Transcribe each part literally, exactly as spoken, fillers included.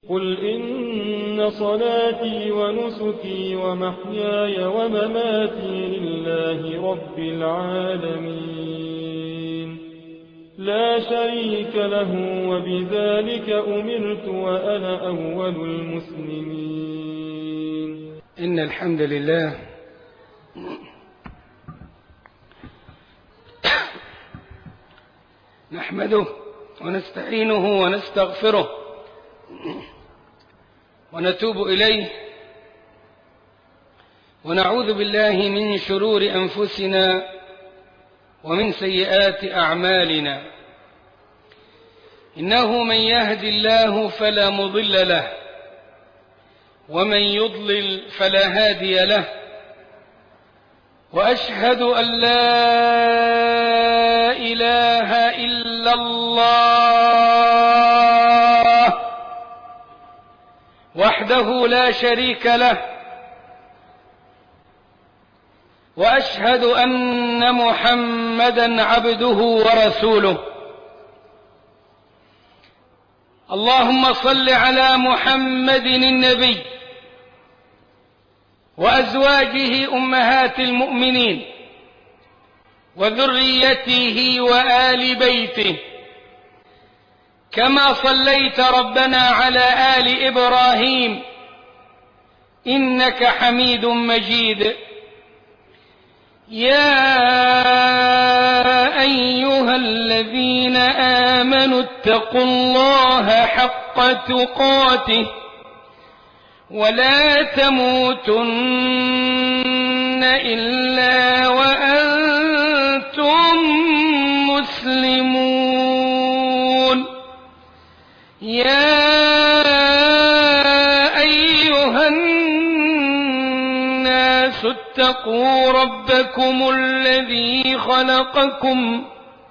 قل إن صلاتي ونسكي ومحياي ومماتي لله رب العالمين لا شريك له وبذلك أمرت وأنا أول المسلمين. إن الحمد لله نحمده ونستعينه ونستغفره ونتوب إليه ونعوذ بالله من شرور أنفسنا ومن سيئات أعمالنا. إنه من يهد الله فلا مضل له ومن يضلل فلا هادي له، وأشهد أن لا إله إلا الله وحده لا شريك له، وأشهد أن محمدا عبده ورسوله. اللهم صل على محمد النبي وأزواجه أمهات المؤمنين وذريته وآل بيته، كما صليت ربنا على آل إبراهيم إنك حميد مجيد. يا أيها الذين آمنوا اتقوا الله حق تقاته ولا تموتن إلا وأنتم مسلمون. يا أيها الناس اتقوا ربكم الذي خلقكم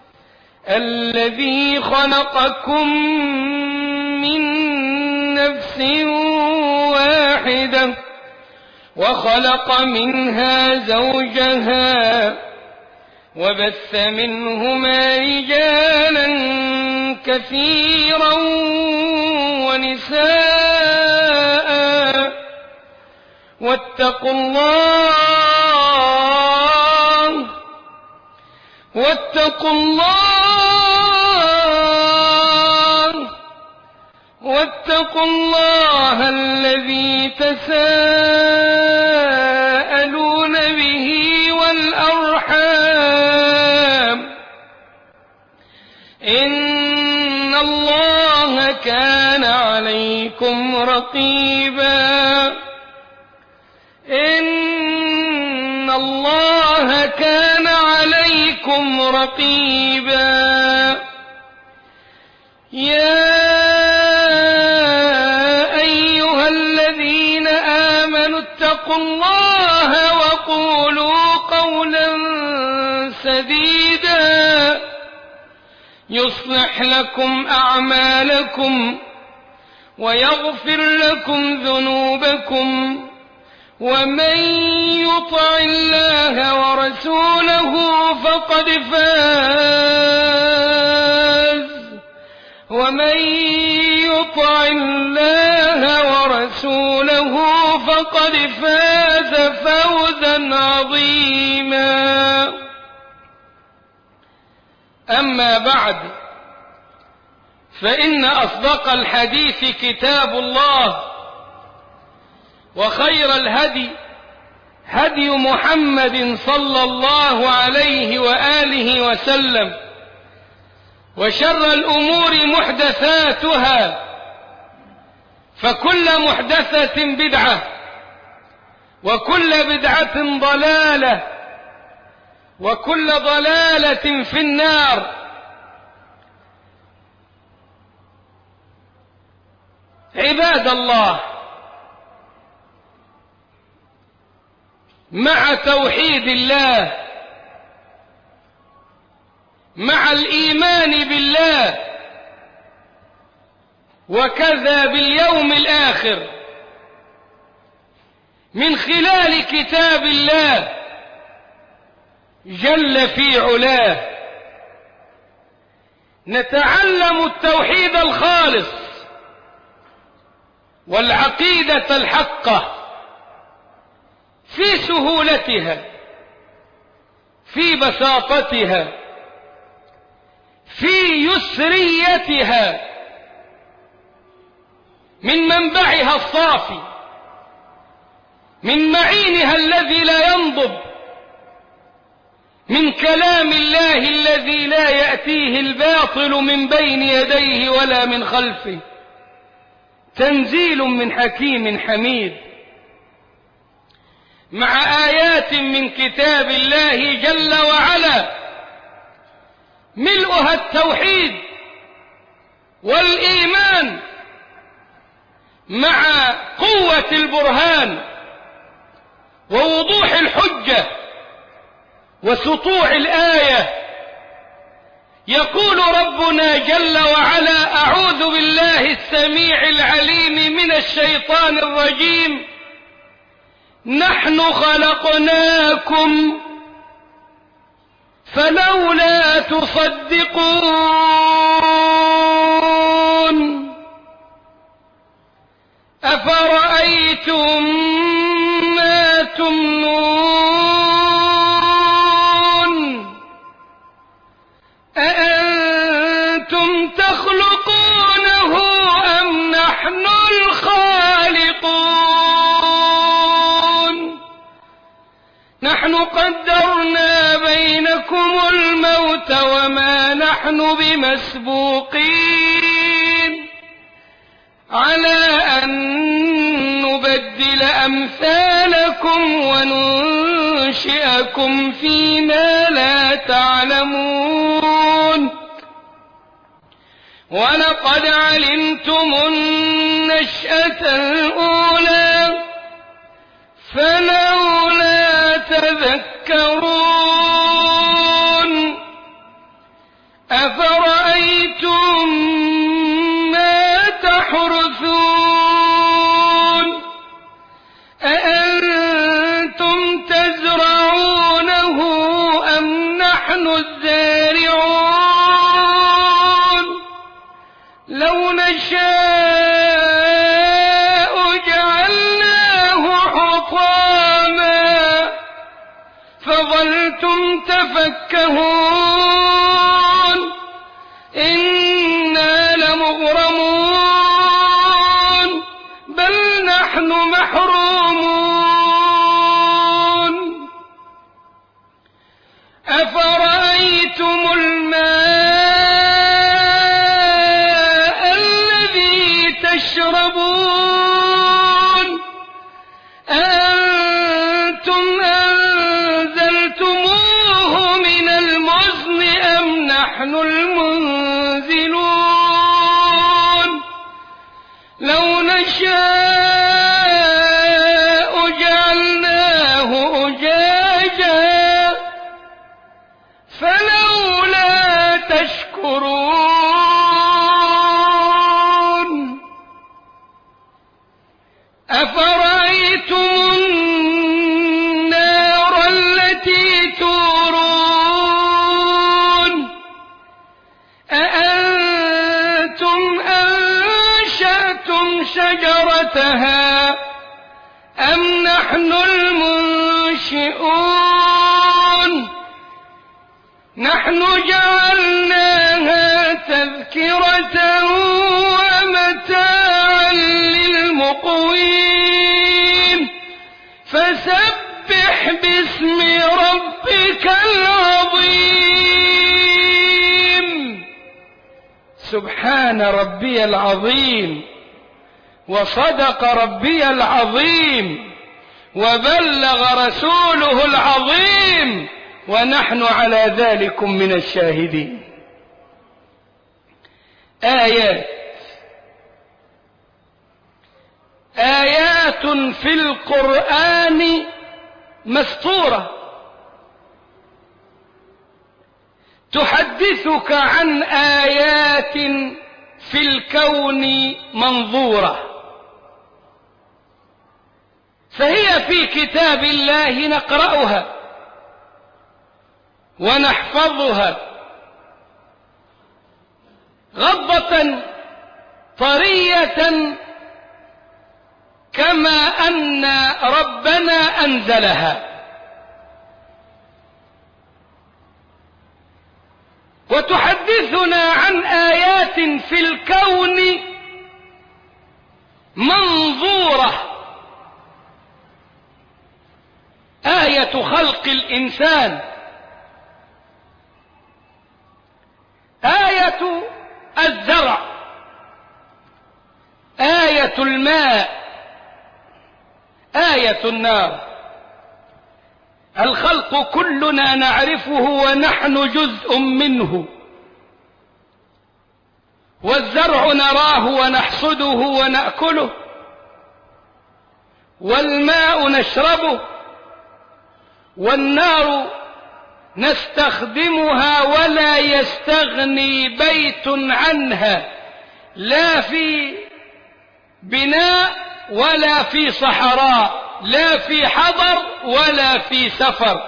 الذي خلقكم من نفس واحدة وخلق منها زوجها وبث منهما رجالا كثيرا ونساء، واتقوا الله واتقوا الله واتقوا الله الذي تساءلون به والأرحام، إن الله كان عليكم رقيبا إن الله كان عليكم رقيبا. يا أيها الذين آمنوا اتقوا الله وقولوا قولا سديدا يصلح لكم أعمالكم ويغفر لكم ذنوبكم، ومن يطع الله ورسوله فقد فاز ومن يطع الله ورسوله فقد فاز فوزا عظيما. أما بعد، فإن أصدق الحديث كتاب الله، وخير الهدي هدي محمد صلى الله عليه وآله وسلم، وشر الأمور محدثاتها، فكل محدثة بدعة وكل بدعة ضلالة وكل ضلالة في النار. عباد الله، مع توحيد الله، مع الإيمان بالله، وكذا باليوم الآخر، من خلال كتاب الله جل في علاه، نتعلم التوحيد الخالص والعقيدة الحقة في سهولتها، في بساطتها، في يسريتها، من منبعها الصافي، من معينها الذي لا ينضب، من كلام الله الذي لا يأتيه الباطل من بين يديه ولا من خلفه، تنزيل من حكيم حميد، مع آيات من كتاب الله جل وعلا ملؤها التوحيد والإيمان، مع قوة البرهان ووضوح الحجة وسطوع الآية. يقول ربنا جل وعلا: أعوذ بالله السميع العليم من الشيطان الرجيم، نحن خلقناكم فلولا تصدقون، أفرأيتم ما تمنون، أأنتم تخلقونه أم نحن الخالقون، نحن قدرنا بينكم الموت وما نحن بمسبوقين على أن نبدل أمثالكم وننشئكم فيما لا تعلمون، ولقد علمتم النشأة الأولى فلولا تذكرون، أفرأيتم ما تحرثون، أأنتم تزرعونه أم نحن الزارعون، لو نشاء جعلناه حطاما فظلتم تفكهون، إنا لمغرمون بل نحن محرومون. أفرأيتم الماء الذي تشربون، أأنتم أنزلتموه من المزن أم نحن المنزلون، لو نشاء جعلناه أجاجا فلولا تشكرون. أفرأيتم النار التي تورون، أأنتم أنشأتم شجرتها أم نحن المنشئون، نحن جعلناها تذكرة ومتاعا للمقوين، فسبح باسم ربك العظيم. سبحان ربي العظيم، وصدق ربي العظيم، وبلغ رسوله العظيم، ونحن على ذلك من الشاهدين. آيات آيات في القرآن مسطورة تحدثك عن آيات في الكون منظورة، فهي في كتاب الله نقرأها ونحفظها غضة طرية كما أن ربنا أنزلها. وتحدثنا عن آيات في الكون منظورة. آية خلق الإنسان، آية الزرع، آية الماء، آية النار. الخلق كلنا نعرفه ونحن جزء منه، والزرع نراه ونحصده ونأكله، والماء نشربه، والنار نستخدمها ولا يستغني بيت عنها، لا في بناء ولا في صحراء، لا في حضر ولا في سفر.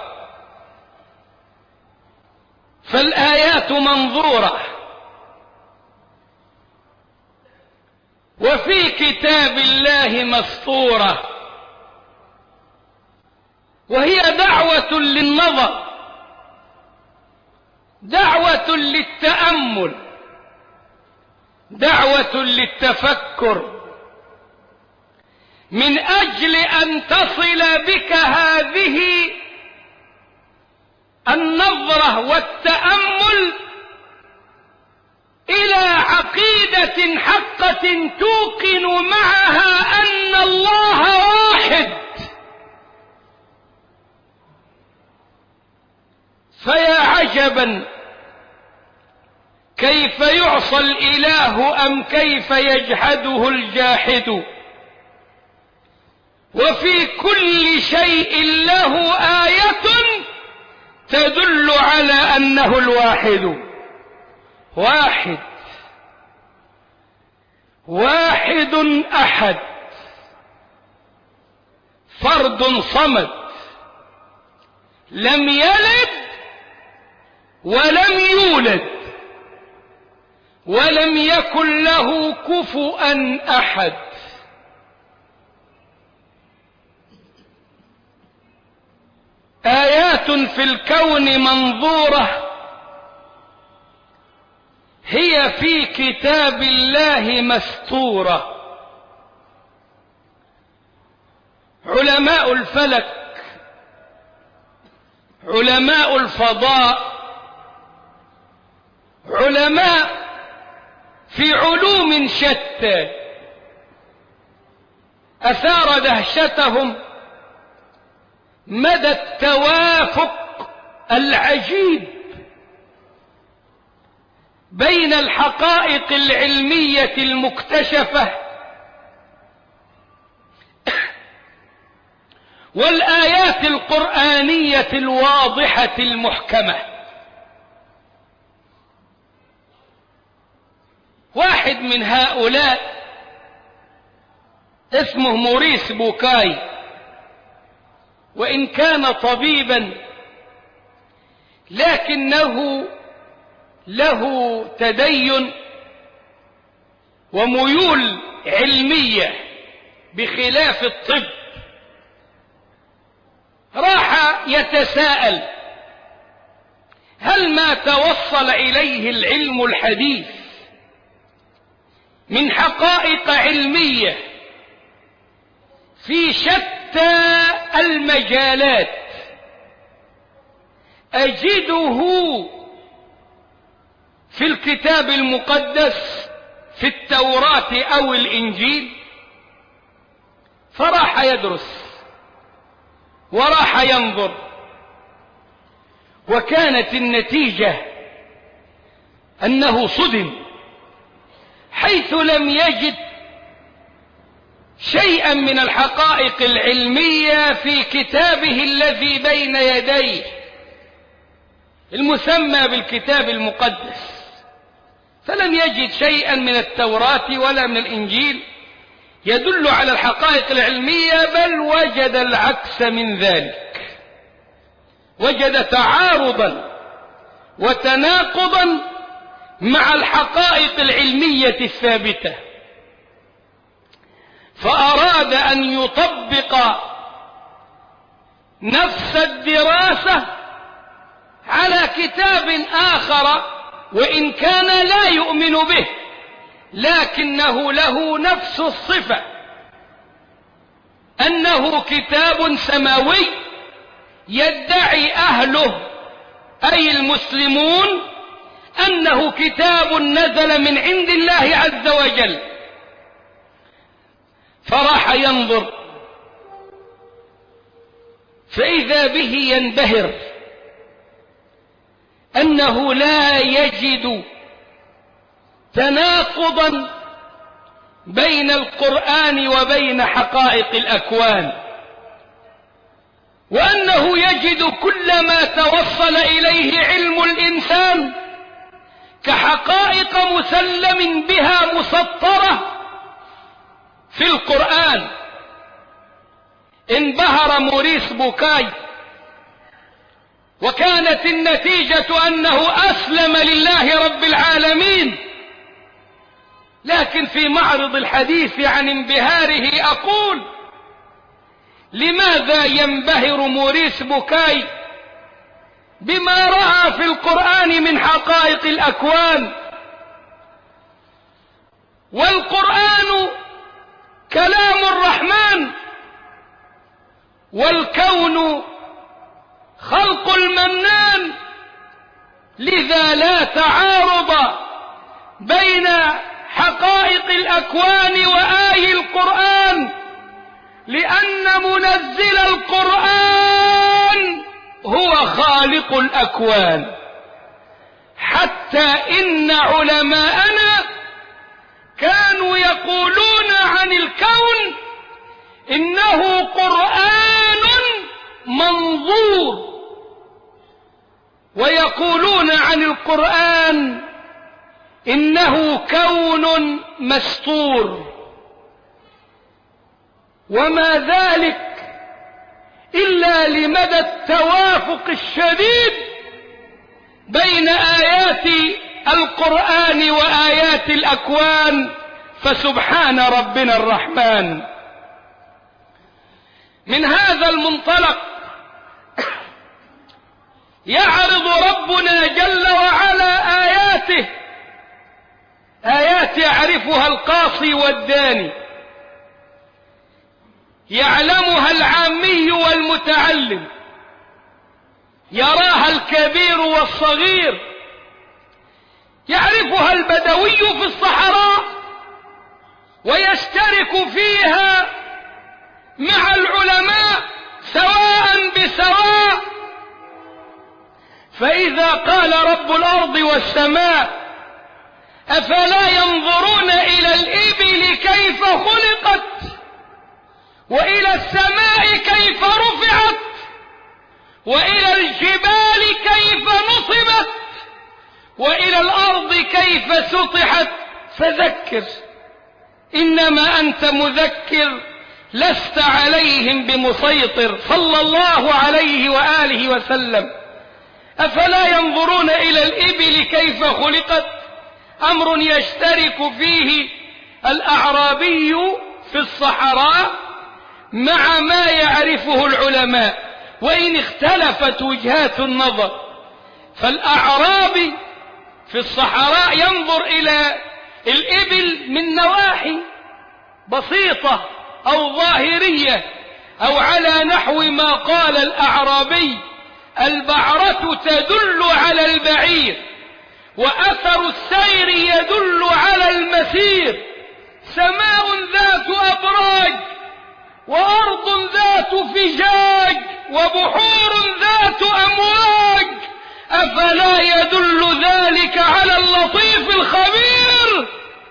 فالآيات منظورة. وفي كتاب الله مسطورة، وهي دعوة للنظر، دعوة للتأمل، دعوة للتفكر، من أجل أن تصل بك هذه النظرة والتأمل إلى عقيدة حقة توقن معها أن الله واحد. فيا عجبا كيف يعصى الإله أم كيف يجحده الجاحد، وفي كل شيء له آية تدل على أنه الواحد. واحد واحد أحد، فرد صمد، لم يلد ولم يولد ولم يكن له كفؤا أحد. آيات في الكون منظورة، هي في كتاب الله مسطورة. علماء الفلك، علماء الفضاء، علماء في علوم شتى أثار دهشتهم مدى التوافق العجيب بين الحقائق العلمية المكتشفة والآيات القرآنية الواضحة المحكمة. واحد من هؤلاء اسمه موريس بوكاي، وإن كان طبيبا لكنه له تدين وميول علمية بخلاف الطب. راح يتساءل هل ما توصل إليه العلم الحديث من حقائق علمية في شتى المجالات أجده في الكتاب المقدس في التوراة أو الإنجيل؟ فراح يدرس وراح ينظر، وكانت النتيجة أنه صدم، حيث لم يجد شيئا من الحقائق العلمية في كتابه الذي بين يديه المسمى بالكتاب المقدس. فلم يجد شيئا من التوراة ولا من الإنجيل يدل على الحقائق العلمية، بل وجد العكس من ذلك، وجد تعارضا وتناقضا مع الحقائق العلمية الثابتة. فأراد أن يطبق نفس الدراسة على كتاب آخر وإن كان لا يؤمن به، لكنه له نفس الصفة، أنه كتاب سماوي يدعي أهله أي المسلمون أنه كتاب نزل من عند الله عز وجل. فراح ينظر فإذا به ينبهر أنه لا يجد تناقضا بين القرآن وبين حقائق الأكوان، وأنه يجد كل ما توصل إليه علم الإنسان كحقائق مسلم بها مسطرة في القرآن. انبهر موريس بوكاي، وكانت النتيجة أنه أسلم لله رب العالمين. لكن في معرض الحديث عن انبهاره أقول: لماذا ينبهر موريس بوكاي بما رأى في القرآن من حقائق الأكوان؟ والقرآن كلام الرحمن، والكون خلق المنان، لذا لا تعارض بين حقائق الأكوان وآي القرآن، لأن منزل القرآن هو خالق الأكوان. حتى إن علماءنا كانوا يقولون عن الكون إنه قرآن منظور، ويقولون عن القرآن إنه كون مستور. وما ذلك إلا لمدى التوافق الشديد بين آيات القرآن وآيات الأكوان، فسبحان ربنا الرحمن. من هذا المنطلق يعرض ربنا جل وعلا آياته، آيات يعرفها القاصي والداني، يعلمها العامي والمتعلم، يراها الكبير والصغير، يعرفها البدوي في الصحراء ويشترك فيها مع العلماء سواء بسواء. فإذا قال رب الأرض والسماء: أفلا ينظرون إلى الإبل كيف خلقت، وإلى السماء كيف رفعت، وإلى الجبال كيف نصبت، وإلى الأرض كيف سطحت، فذكر إنما أنت مذكر لست عليهم بمسيطر، صلى الله عليه وآله وسلم. أفلا ينظرون إلى الإبل كيف خلقت، أمر يشترك فيه الأعرابي في الصحراء مع ما يعرفه العلماء، وإن اختلفت وجهات النظر. فالأعرابي في الصحراء ينظر إلى الإبل من نواحي بسيطة أو ظاهرية، أو على نحو ما قال الأعرابي: البعرة تدل على البعير، وأثر السير يدل على المسير، سماء ذات أبراج، وأرض ذات فجاج، وبحور ذات أمواج، أفلا يدل ذلك على اللطيف الخبير؟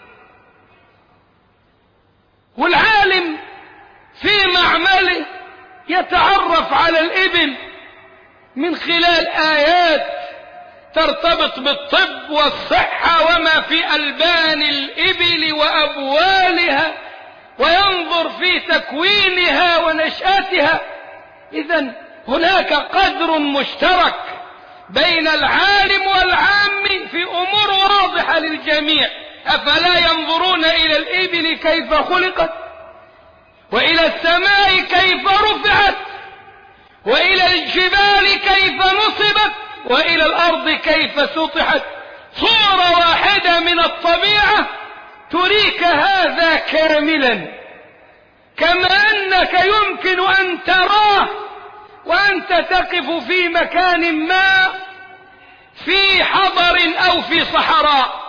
والعالم في معمله يتعرف على الإبل من خلال آيات ترتبط بالطب والصحة وما في ألبان الإبل وأبوالها، وينظر في تكوينها ونشأتها. إذن هناك قدر مشترك بين العالم والعام في أمور واضحة للجميع. أفلا ينظرون إلى الإبل كيف خلقت، وإلى السماء كيف رفعت، وإلى الجبال كيف نصبت، وإلى الأرض كيف سطحت. صورة واحدة من الطبيعة تريك هذا كاملا، كما أنك يمكن أن تراه وأنت تقف في مكان ما في حضر أو في صحراء.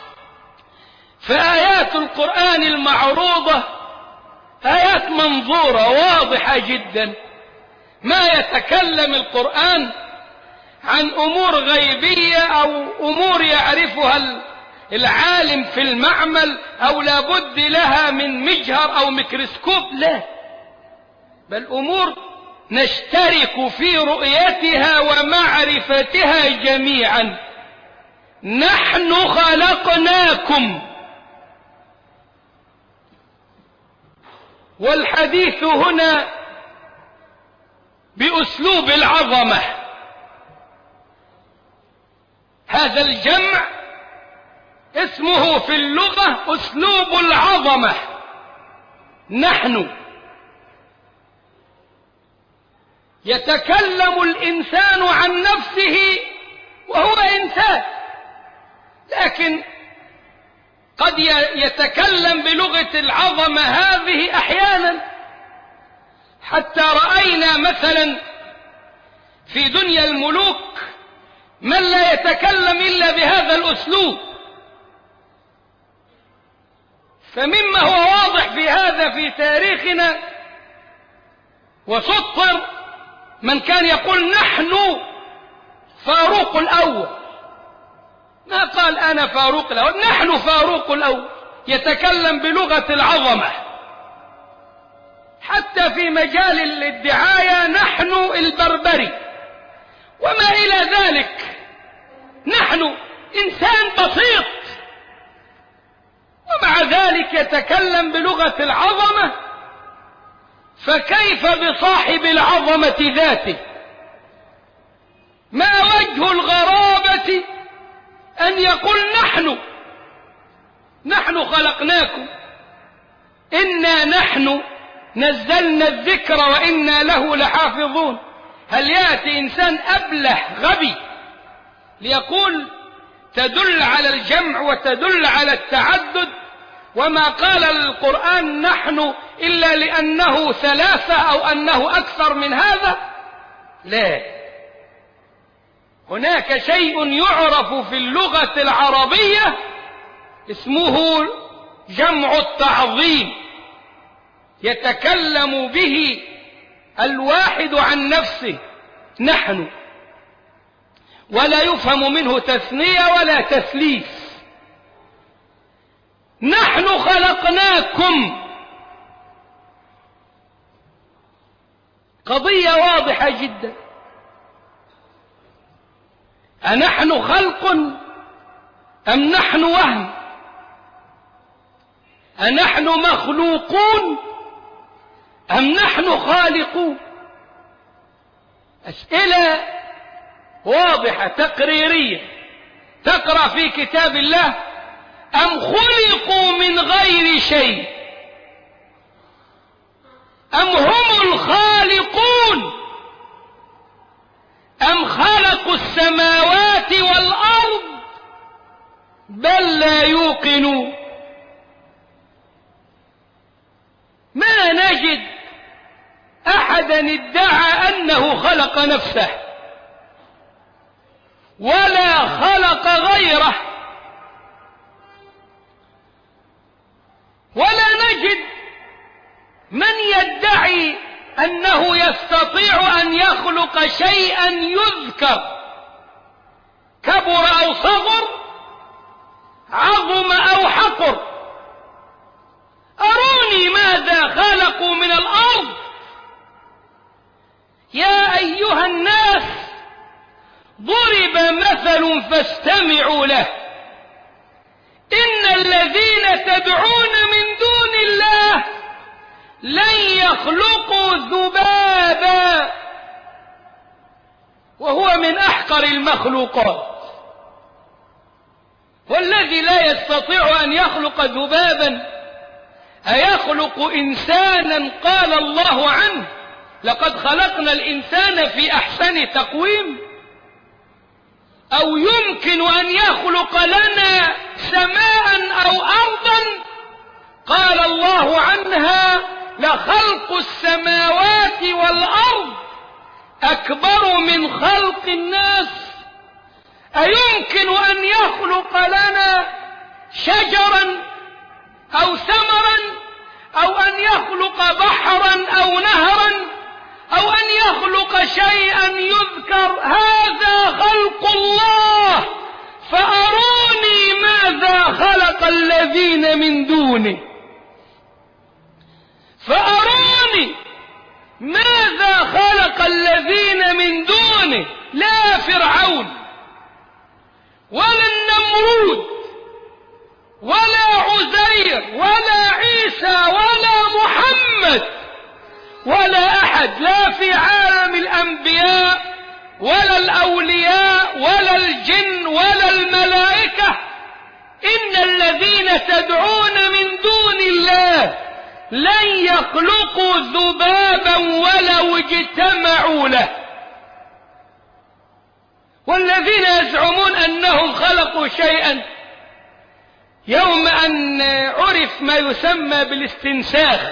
فآيات القرآن المعروضة آيات منظورة واضحة جدا. ما يتكلم القرآن عن أمور غيبية أو أمور يعرفها العالم في المعمل أو لابد لها من مجهر أو ميكروسكوب، لا، بل أمور نشترك في رؤيتها ومعرفتها جميعا. نحن خلقناكم، والحديث هنا بأسلوب العظمة. هذا الجمع اسمه في اللغة أسلوب العظمة. نحن يتكلم الإنسان عن نفسه وهو إنسان، لكن قد يتكلم بلغة العظمة هذه أحيانا، حتى رأينا مثلا في دنيا الملوك من لا يتكلم إلا بهذا الأسلوب. فمما هو واضح في هذا في تاريخنا وسطر من كان يقول نحن فاروق الأول، ما قال أنا فاروق الأول، نحن فاروق الأول، يتكلم بلغة العظمة. حتى في مجال الدعاية نحن البربري وما إلى ذلك. نحن إنسان بسيط ومع ذلك يتكلم بلغة العظمة، فكيف بصاحب العظمة ذاته؟ ما وجه الغرابة أن يقول نحن نحن خلقناكم، إنا نحن نزلنا الذكر وإنا له لحافظون. هل يأتي إنسان أبله غبي ليقول تدل على الجمع وتدل على التعدد، وما قال القرآن نحن إلا لأنه ثلاثة أو أنه أكثر من هذا؟ لا، هناك شيء يعرف في اللغة العربية اسمه جمع التعظيم، يتكلم به الواحد عن نفسه نحن، ولا يفهم منه تثنية ولا تثليث. نحن خلقناكم، قضية واضحة جدا. أنحن خلق أم نحن وهم؟ أنحن مخلوقون أم نحن خالقون؟ أسئلة واضحة تقريرية. تقرأ في كتاب الله أم خلقوا من غير شيء أم هم الخالقون أم خلقوا السماوات والأرض بل لا يوقنون. ما نجد أحدا ادعى أنه خلق نفسه ولا خلق غيره، ولا نجد من يدعي أنه يستطيع أن يخلق شيئا يذكر، كبر أو صغر، عظم أو حقر. أروني ماذا خلقوا من الأرض. يا أيها الناس ضرب مثل فاستمعوا له، إن الذين تدعون من دون الله لن يخلقوا ذبابا وهو من أحقر المخلوقات. والذي لا يستطيع أن يخلق ذبابا أيخلق إنسانا قال الله عنه لقد خلقنا الإنسان في أحسن تقويم؟ أو يمكن أن يخلق لنا سماء أو أرضا قال الله عنها لخلق السماوات والأرض أكبر من خلق الناس؟ أيمكن أن يخلق لنا شجرا أو ثمرا أو أن يخلق بحرا أو نهرا أو أن يخلق شيئا يذكر؟ هذا خلق الله، فأروني ماذا خلق الذين من دونه، فأروني ماذا خلق الذين من دونه. لا فرعون ولا النمرود ولا عزير ولا عيسى ولا محمد ولا أحد، لا في عالم الأنبياء ولا الأولياء ولا الجن ولا الملائكة. إن الذين تدعون من دون الله لن يخلقوا ذبابا ولو اجتمعوا له. والذين يزعمون أنهم خلقوا شيئا، يوم أن عرف ما يسمى بالاستنساخ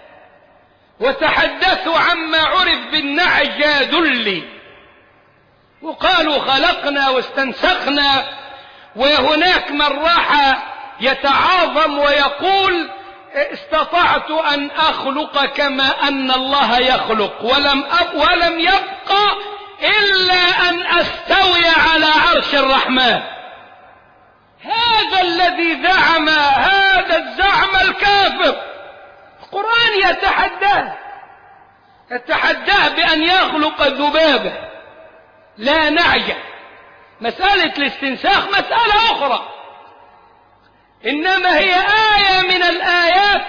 وتحدثوا عما عرف بالنعجة دلي وقالوا خلقنا واستنسخنا، وهناك من راح يتعاظم ويقول استطعت أن أخلق كما أن الله يخلق، ولم أب ولم يبقى إلا أن أستوي على عرش الرحمن. هذا الذي زعم هذا الزعم الكافر القرآن يتحداه يتحداه بأن يخلق ذبابة لا نعجة. مسألة الاستنساخ مسألة أخرى، إنما هي آية من الآيات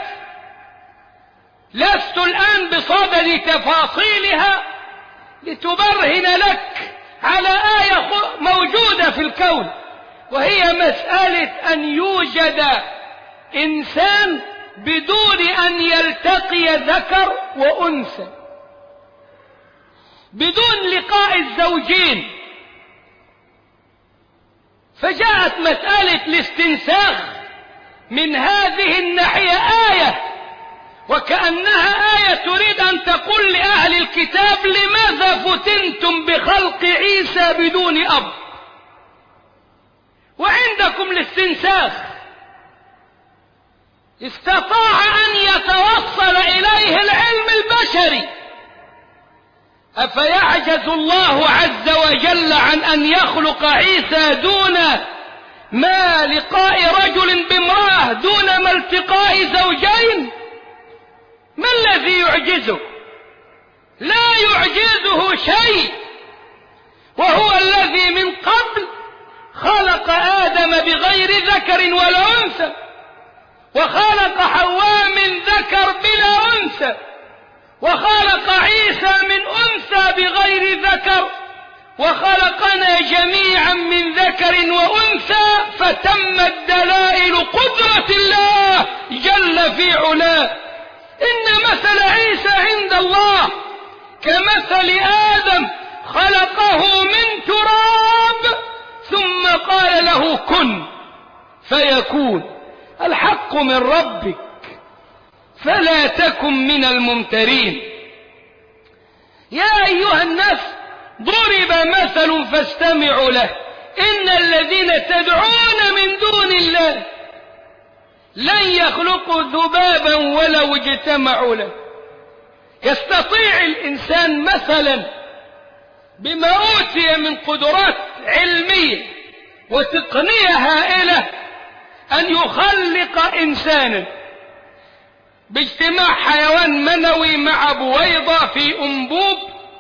لست الآن بصدد تفاصيلها لتبرهن لك على آية موجودة في الكون، وهي مسألة أن يوجد إنسان بدون أن يلتقي ذكر وأنثى، بدون لقاء الزوجين. فجاءت مسألة الاستنساخ من هذه الناحية آية، وكأنها آية تريد أن تقول لأهل الكتاب لماذا فتنتم بخلق عيسى بدون أب وعندكم الاستنساخ؟ استطاع أن يتوصل إليه العلم البشري، أفيعجز الله عز وجل عن أن يخلق عيسى دون ما لقاء رجل بامرأة، دون ما التقاء زوجين؟ ما الذي يعجزه؟ لا يعجزه شيء، وهو الذي من قبل خلق آدم بغير ذكر ولا أنثى، وخلق حواء من ذكر بلا أنثى، وخلق عيسى من أنثى بغير ذكر، وخلقنا جميعا من ذكر وأنثى، فتمت دلائل قدرة الله جل في علاه. إن مثل عيسى عند الله كمثل آدم خلقه من تراب ثم قال له كن فيكون. الحق من ربك فلا تكن من الممترين. يا أيها الناس ضرب مثل فاستمعوا له، إن الذين تدعون من دون الله لن يخلقوا ذبابا ولو اجتمعوا له. يستطيع الإنسان مثلا بما أوتي من قدرات علمية وتقنية هائلة أن يخلق إنسانا باجتماع حيوان منوي مع بويضة في أنبوب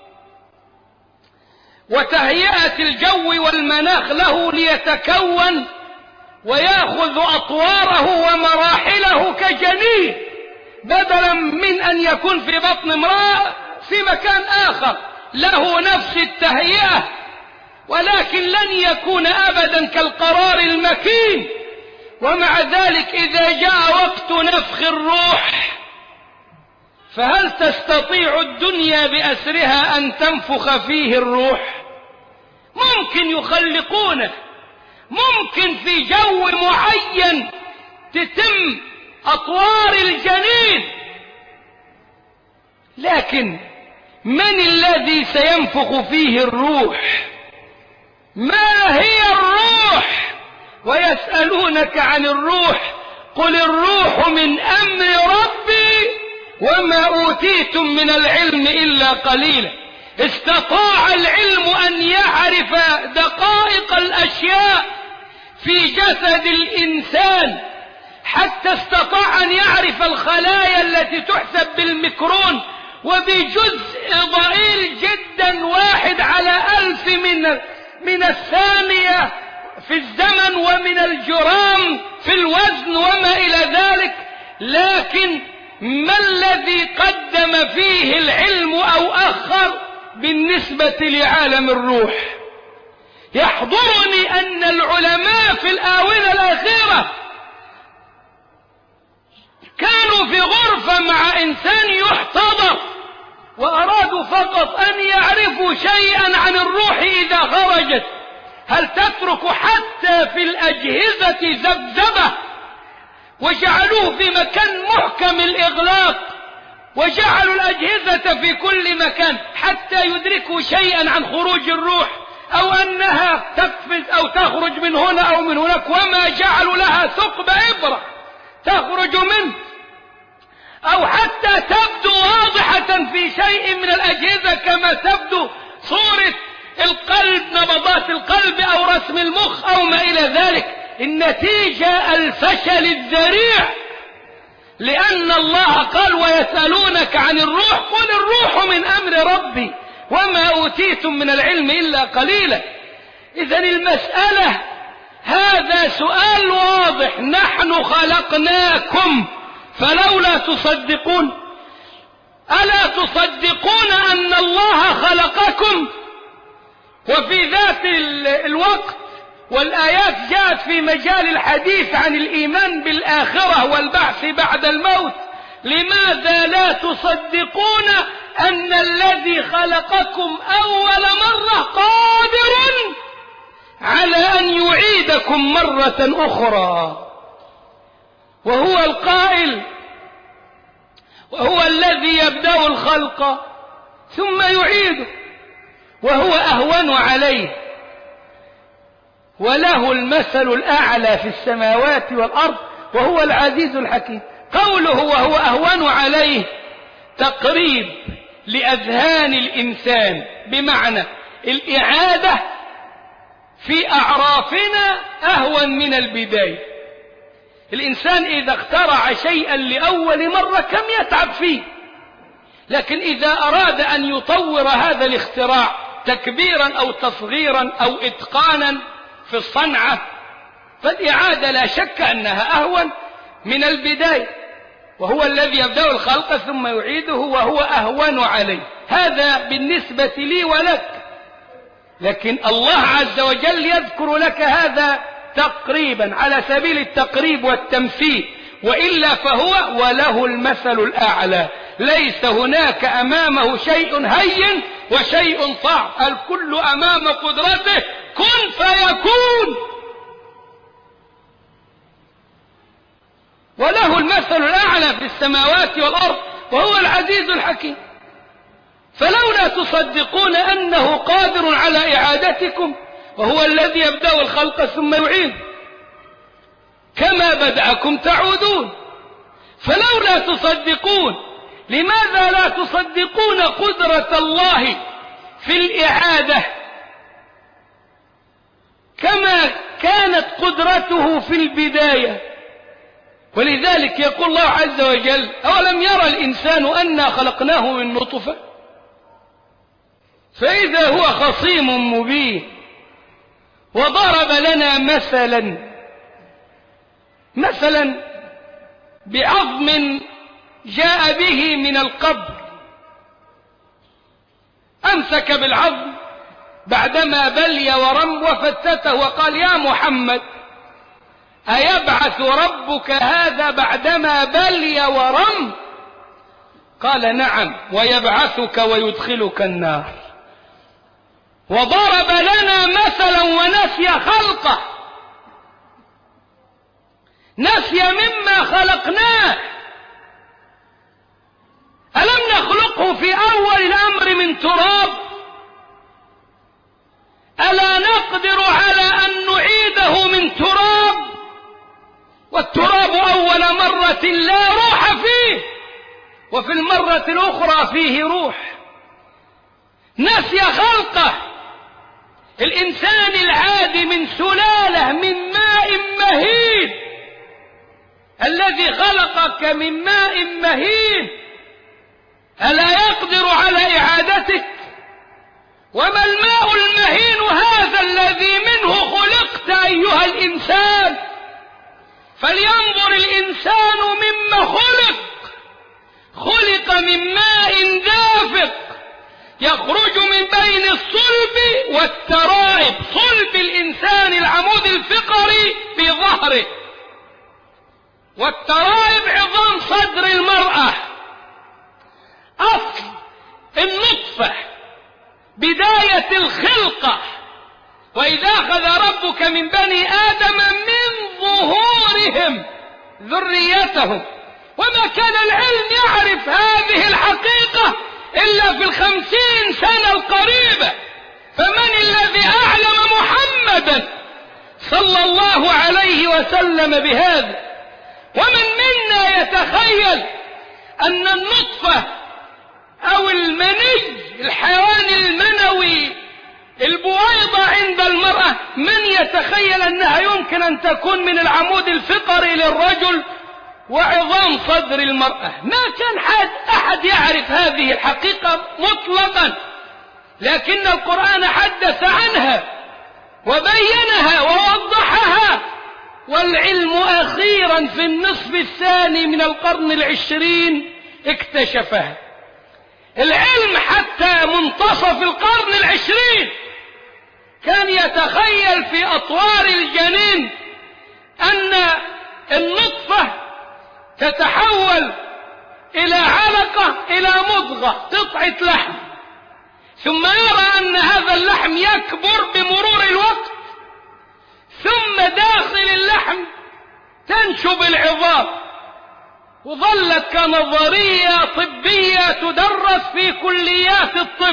وتهيئة الجو والمناخ له ليتكون ويأخذ أطواره ومراحله كجنين، بدلا من أن يكون في بطن امرأة في مكان آخر له نفس التهيئة، ولكن لن يكون أبدا كالقرار المكين ومع ذلك إذا جاء وقت نفخ الروح فهل تستطيع الدنيا بأسرها أن تنفخ فيه الروح؟ ممكن يخلقونه، ممكن في جو معين تتم أطوار الجنين، لكن من الذي سينفخ فيه الروح؟ ما هي الروح؟ ويسألونك عن الروح قل الروح من أمر ربي وما أوتيتم من العلم إلا قليلا. استطاع العلم أن يعرف دقائق الأشياء في جسد الإنسان، حتى استطاع أن يعرف الخلايا التي تحسب بالميكرون وبجزء ضئيل جدا واحد على ألف من من الثانية في الزمن ومن الجرام في الوزن وما إلى ذلك. لكن ما الذي قدم فيه العلم أو أخر بالنسبة لعالم الروح؟ يحضرني أن العلماء في الآونة الأخيرة كانوا في غرفة مع إنسان يحتضر، وأرادوا فقط أن يعرفوا شيئا عن الروح إذا خرجت، هل تترك حتى في الأجهزة ذبذبة، وجعلوه في مكان محكم الإغلاق، وجعلوا الأجهزة في كل مكان حتى يدركوا شيئا عن خروج الروح، أو أنها تقفز أو تخرج من هنا أو من هناك، وما جعلوا لها ثقب إبرة تخرج منه، أو حتى تبدو واضحة في شيء من الأجهزة كما تبدو صورة القلب، نبضات القلب أو رسم المخ أو ما إلى ذلك. النتيجة الفشل الذريع، لأن الله قال ويسألونك عن الروح قل الروح من أمر ربي وما أوتيتم من العلم إلا قليلا. إذن المسألة هذا سؤال واضح، نحن خلقناكم فلولا تصدقون. ألا تصدقون أن الله خلقكم؟ وفي ذات الوقت والآيات جاءت في مجال الحديث عن الإيمان بالآخرة والبعث بعد الموت، لماذا لا تصدقون أن الذي خلقكم أول مرة قادر على أن يعيدكم مرة أخرى؟ وهو القائل وهو الذي يبدأ الخلق ثم يعيده وهو أهون عليه، وله المثل الأعلى في السماوات والأرض وهو العزيز الحكيم. قوله وهو أهون عليه تقريب لأذهان الإنسان، بمعنى الإعادة في أعرافنا أهون من البداية. الإنسان إذا اخترع شيئا لأول مرة كم يتعب فيه، لكن إذا أراد أن يطور هذا الاختراع تكبيرا أو تصغيرا أو إتقانا في الصنعة فالإعادة لا شك أنها أهون من البداية. وهو الذي يبدأ الخلق ثم يعيده وهو أهون عليه، هذا بالنسبة لي ولك. لكن الله عز وجل يذكر لك هذا تقريبا على سبيل التقريب والتمثيل، وإلا فهو وله المثل الأعلى، ليس هناك أمامه شيء هين وشيء صعب، الكل أمام قدرته كن فيكون، وله المثل الأعلى في السماوات والأرض وهو العزيز الحكيم. فلولا تصدقون أنه قادر على إعادتكم وهو الذي يبدأ الخلق ثم يعيد كما بدأكم تعودون. فلولا تصدقون، لماذا لا تصدقون قدرة الله في الإعادة كما كانت قدرته في البداية؟ ولذلك يقول الله عز وجل أولم يرى الإنسان أنا خلقناه من نطفة فإذا هو خصيم مبين وضرب لنا مثلا مثلا بعظم جاء به من القبر، أمسك بالعظم بعدما بلي ورم وفتته وقال يا محمد أيبعث ربك هذا بعدما بلي ورم؟ قال نعم، ويبعثك ويدخلك النار. وضرب لنا مثلا ونسي خلقه، نسي مما خلقناه. ألم نخلقه في أول الأمر من تراب؟ ألا نقدر على أن نعيده من تراب؟ والتراب أول مرة لا روح فيه، وفي المرة الأخرى فيه روح. نسي خلقه. الإنسان العادي من سلالة من ماء مهين، الذي خلقك من ماء مهين ألا يقدر على إعادتك؟ وما الماء المهين هذا الذي منه خلقت أيها الإنسان؟ فلينظر الإنسان مما خلق. خلق من ماء دافق يخرج من بين الصلب والترائب. صلب الإنسان العمود الفقري في ظهره، والترائب عظام صدر المرأة. أصل النطفة بداية الخلقة. وإذا أخذ ربك من بني آدم من ظهورهم ذريتهم. وما كان العلم يعرف هذه الحقيقة إلا في الخمسين سنة القريبة. فمن الذي أعلم محمدا صلى الله عليه وسلم بهذا؟ ومن منا يتخيل أن النطفة أو المني، الحيوان المنوي، البويضة عند المرأة، من يتخيل أنها يمكن أن تكون من العمود الفقري للرجل وعظام صدر المرأة؟ ما كان حد أحد يعرف هذه الحقيقة مطلقا، لكن القرآن حدث عنها وبينها ووضحها. والعلم أخيرا في النصف الثاني من القرن العشرين اكتشفها. العلم حتى منتصف القرن العشرين كان يتخيل في أطوار الجنين أن النطفة تتحول إلى علقة إلى مضغة قطعة لحم، ثم يرى أن هذا اللحم يكبر بمرور الوقت، ثم داخل اللحم تنشب العظام. وظلت كنظرية طبية تدرس في كليات الطب،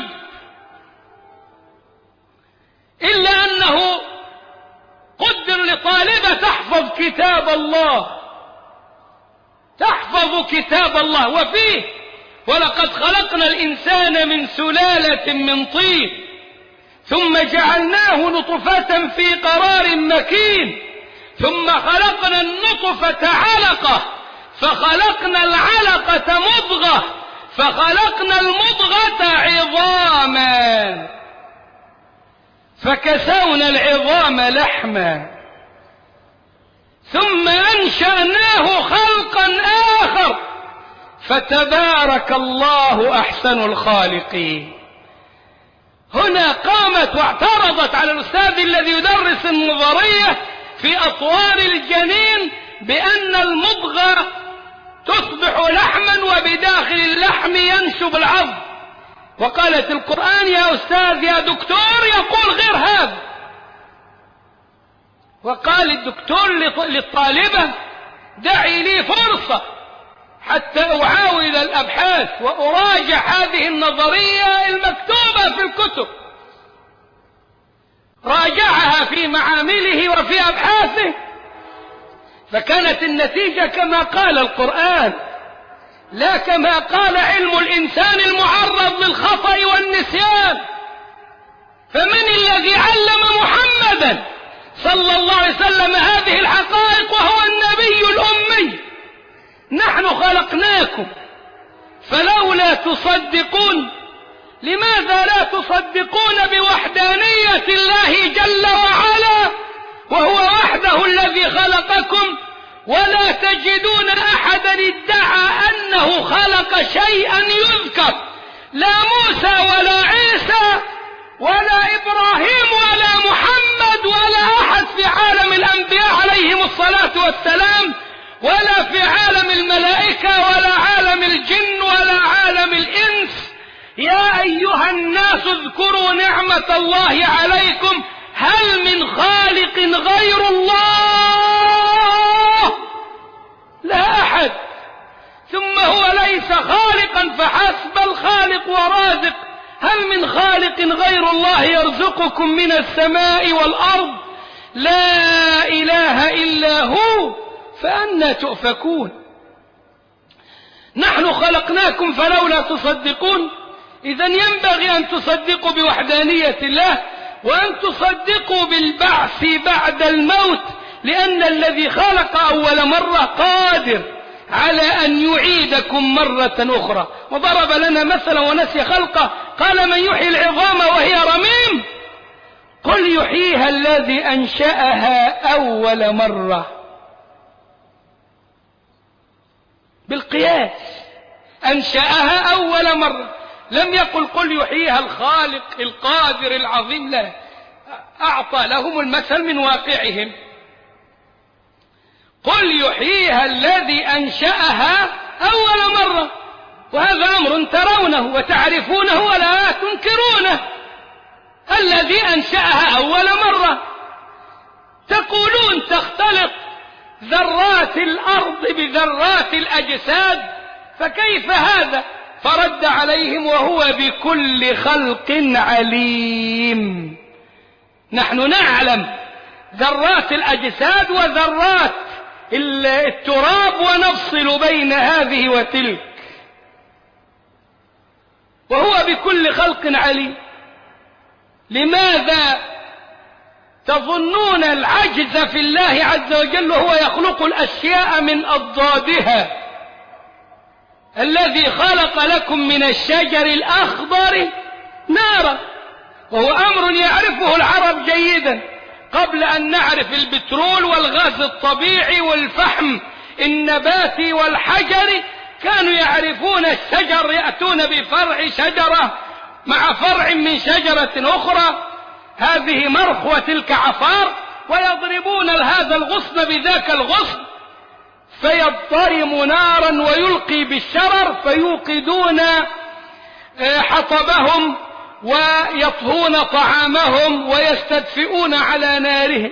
إلا أنه قدر لطالبة تحفظ كتاب الله، تحفظ كتاب الله وفيه ولقد خلقنا الإنسان من سلالة من طين ثم جعلناه نطفة في قرار مكين ثم خلقنا النطفة علقة فخلقنا العلقة مضغة فخلقنا المضغة عظاما فكسونا العظام لحما ثم أنشأناه خلقا آخر فتبارك الله أحسن الخالقين. هنا قامت واعترضت على الأستاذ الذي يدرس النظرية في أطوار الجنين بأن المضغة تصبح لحما وبداخل اللحم ينشب العظم، وقالت القرآن يا أستاذ يا دكتور يقول غير هذا. وقال الدكتور للطالبة دعي لي فرصة حتى أعاود الأبحاث وأراجع هذه النظرية المكتوبة في الكتب. راجعها في معامله وفي أبحاثه فكانت النتيجة كما قال القرآن لا كما قال علم الإنسان المعرض للخطأ والنسيان. فمن الذي علم محمدا صلى الله عليه وسلم هذه الحقائق وهو النبي الأمي؟ نحن خلقناكم فلولا تصدقون. لماذا لا تصدقون بوحدانية الله جل وعلا وهو وحده الذي خلقكم ولا تجدون أحدا ادعى أنه خلق شيئا يذكر؟ لا موسى ولا عيسى ولا إبراهيم ولا محمد أحد ولا أحد في عالم الأنبياء عليهم الصلاة والسلام، ولا في عالم الملائكة ولا عالم الجن ولا عالم الإنس. يا أيها الناس اذكروا نعمة الله عليكم، هل من خالق غير الله؟ لا أحد. ثم هو ليس خالقا فحسب، بل خالق ورازق. هل من خالق غير الله يرزقكم من السماء والأرض؟ لا إله إلا هو، فأنى تؤفكون. نحن خلقناكم فلولا تصدقون. إذن ينبغي أن تصدقوا بوحدانية الله، وأن تصدقوا بالبعث بعد الموت، لأن الذي خلق أول مرة قادر على أن يعيدكم مرة أخرى. وضرب لنا مثلا ونسي خلقه، قال من يحيي العظام وهي رميم؟ قل يحييها الذي أنشأها أول مرة. بالقياس، أنشأها أول مرة، لم يقل قل يحييها الخالق القادر العظيم، لا، أعطى لهم المثل من واقعهم. قل يحييها الذي أنشأها أول مرة، وهذا أمر ترونه وتعرفونه ولا تنكرونه. الذي أنشأها أول مرة. تقولون تختلط ذرات الأرض بذرات الأجساد، فكيف هذا؟ فرد عليهم وهو بكل خلق عليم. نحن نعلم ذرات الأجساد وذرات التراب ونفصل بين هذه وتلك، وهو بكل خلق عليم. لماذا تظنون العجز في الله عز وجل وهو يخلق الأشياء من أضدادها؟ الذي خلق لكم من الشجر الأخضر نارا، وهو أمر يعرفه العرب جيدا قبل أن نعرف البترول والغاز الطبيعي والفحم النباتي والحجري. كانوا يعرفون الشجر، يأتون بفرع شجرة مع فرع من شجرة أخرى، هذه مرخ وتلك عفار، ويضربون هذا الغصن بذاك الغصن فيضطرم نارا ويلقي بالشرر، فيوقدون حطبهم ويطهون طعامهم ويستدفئون على نارهم.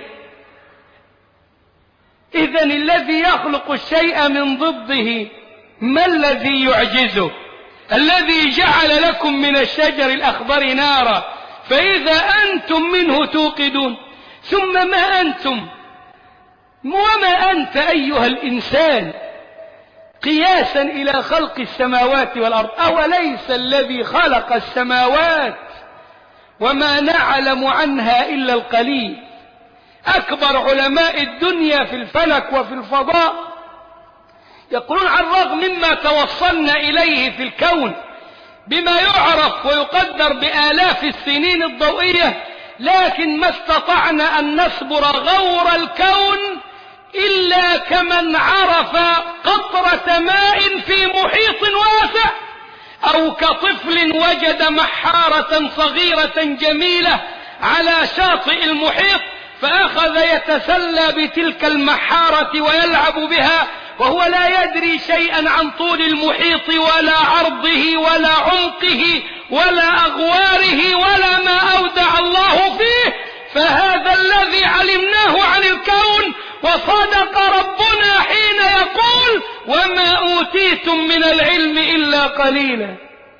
إذن الذي يخلق الشيء من ضده ما الذي يعجزه؟ الذي جعل لكم من الشجر الأخضر نارا فإذا أنتم منه توقدون. ثم ما أنتم وما أنت أيها الإنسان قياسا إلى خلق السماوات والأرض. أوليس الذي خلق السماوات وما نعلم عنها إلا القليل؟ أكبر علماء الدنيا في الفلك وفي الفضاء يقولون على الرغم مما توصلنا إليه في الكون بما يعرف ويقدر بآلاف السنين الضوئية، لكن ما استطعنا أن نصبر غور الكون إلا كمن عرف قطرة ماء في محيط واسع، أو كطفل وجد محارة صغيرة جميلة على شاطئ المحيط فأخذ يتسلى بتلك المحارة ويلعب بها وهو لا يدري شيئا عن طول المحيط ولا عرضه ولا عمقه ولا أغواره ولا ما أودع الله فيه. فهذا الذي علمناه عن الكون، وصدق ربنا حين يقول وما أوتيتم من العلم إلا قليلا.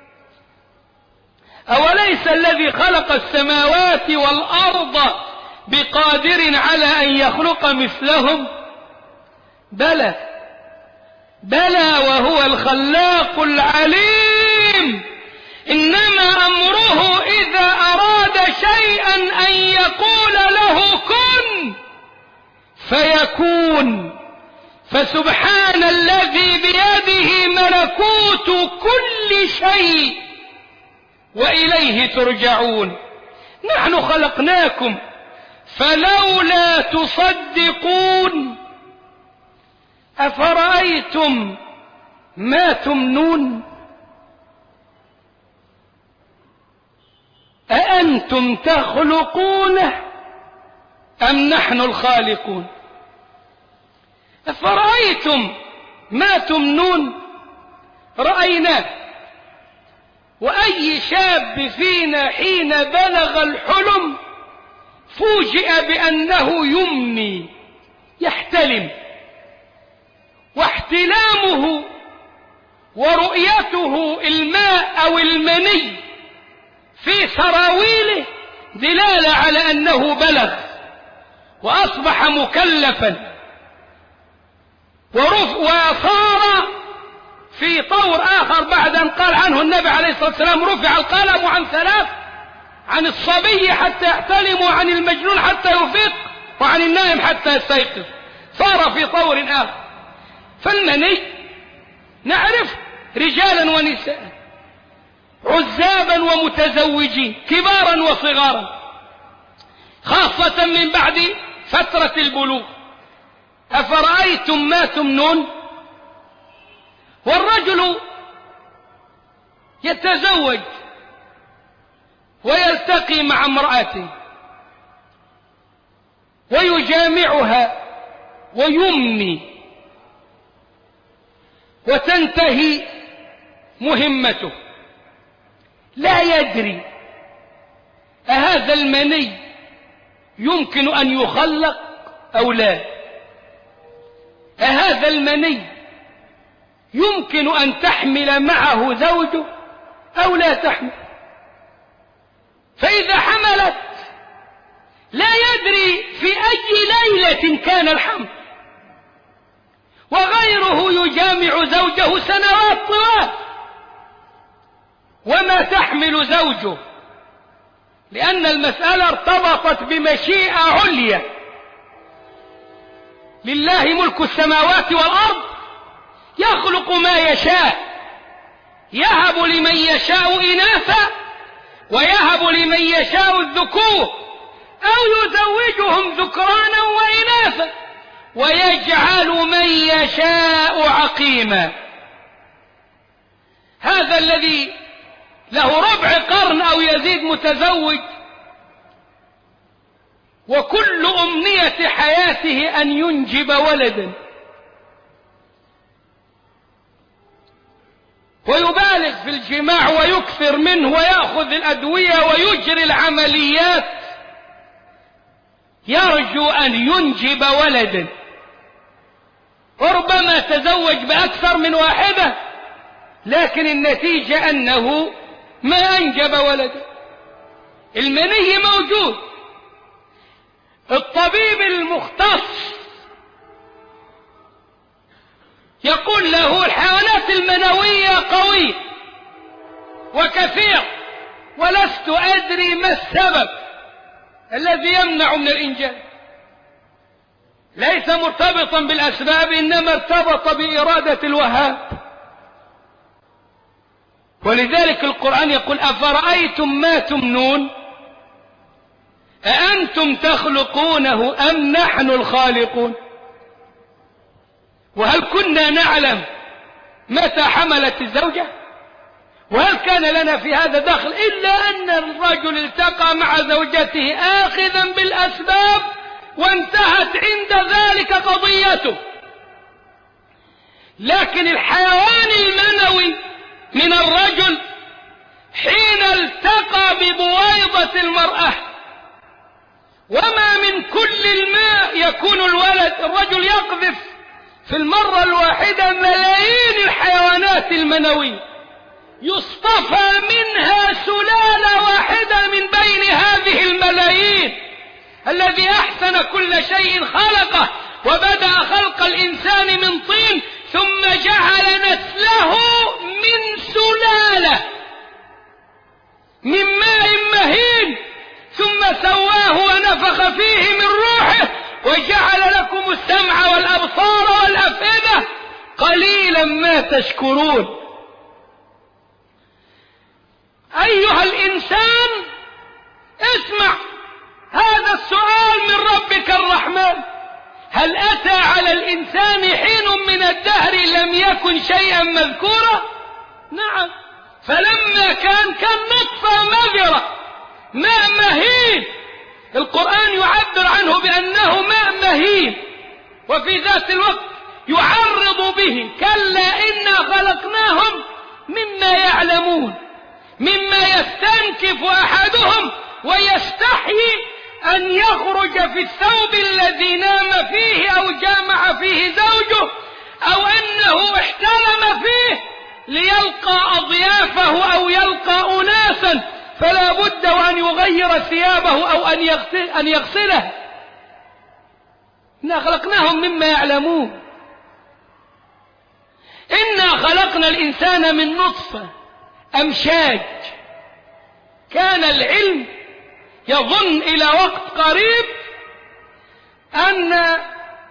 أوليس الذي خلق السماوات والأرض بقادر على أن يخلق مثلهم؟ بلى بلى وهو الخلاق العليم. إنما أمره إذا أراد شيئا أن يقول له كن فيكون. فسبحان الذي بيده ملكوت كل شيء وإليه ترجعون. نحن خلقناكم فلولا تصدقون. أفرأيتم ما تمنون؟ أأنتم تخلقونه أم نحن الخالقون؟ أفرأيتم ما تمنون؟ رأيناه. وأي شاب فينا حين بلغ الحلم فوجئ بأنه يمني يحتلم، واحتلامه ورؤيته الماء أو المني في سراويله دلالة على أنه بلغ وأصبح مكلفا، وصار في طور آخر بعد أن قال عنه النبي عليه الصلاة والسلام رفع القلم عن ثلاث: عن الصبي حتى يحتلم، وعن المجنون حتى يفيق، وعن النائم حتى يستيقظ. صار في طور آخر. فالمني نعرف رجالا ونساء، عزابا ومتزوجين، كبارا وصغارا، خاصة من بعد فترة البلوغ. أفرأيتم ما تمنون؟ والرجل يتزوج ويلتقي مع امرأته ويجامعها ويمني، وتنتهي مهمته، لا يدري أهذا المني يمكن أن يخلق أو لا، أهذا المني يمكن أن تحمل معه زوجه أو لا تحمل. فإذا حملت لا يدري في أي ليلة كان الحمل، وغيره يجامع زوجه سنوات طوال وما تحمل زوجه، لأن المسألة ارتبطت بمشيئة عليا. لله ملك السماوات والأرض يخلق ما يشاء، يهب لمن يشاء إناثا ويهب لمن يشاء الذكور، أو يزوجهم ذكرانا وإناثا ويجعل من يشاء عقيما. هذا الذي له ربع قرن أو يزيد متزوج، وكل أمنية حياته أن ينجب ولدا، ويبالغ في الجماع ويكثر منه ويأخذ الأدوية ويجري العمليات، يرجو أن ينجب ولدا، وربما تزوج بأكثر من واحدة، لكن النتيجة أنه ما أنجب ولدا. المني موجود. الطبيب المختص يقول له الحيوانات المنوية قوية وكثير، ولست أدري ما السبب الذي يمنع من الإنجاب. ليس مرتبطا بالأسباب، إنما ارتبط بإرادة الوهاب. ولذلك القرآن يقول أفرأيتم ما تمنون أأنتم تخلقونه أم نحن الخالقون؟ وهل كنا نعلم متى حملت الزوجة؟ وهل كان لنا في هذا دخل إلا أن الرجل التقى مع زوجته آخذا بالأسباب وانتهت عند ذلك قضيته. لكن الحيوان المنوي من الرجل حين التقى ببويضة المرأة، وما من كل الماء يكون الولد، الرجل يقذف في المرة الواحدة ملايين الحيوانات المنوية، يصطفى منها سلالة واحدة من بين هذه الملايين. الذي أحسن كل شيء خلقه، وبدأ خلق الإنسان من طين، ثم جعل نسله من سلالة من ماء مهين، ثم سواه ونفخ فيه من روحه، وجعل لكم السمع والأبصار والأفئدة، قليلا ما تشكرون. أيها الإنسان اسمع هذا السؤال من ربك الرحمن: هل أتى على الإنسان حين من الدهر لم يكن شيئا مذكورا؟ نعم، فلما كان كان نطفة مذرة، ماء مهين، القرآن يعبر عنه بأنه ماء مهين، وفي ذات الوقت يعرض به كلا إنا خلقناهم مما يعلمون، مما يستنكف أحدهم ويستحيي أن يخرج في الثوب الذي نام فيه أو جامع فيه زوجه أو أنه احتلم فيه ليلقى أضيافه أو يلقى أناسا، فلا بد وأن يغير ثيابه أو أن يغسل أن يغسله. إنا خلقناهم مما يعلمون. إنا خلقنا الإنسان من نطفة أمشاج. كان العلم يظن إلى وقت قريب أن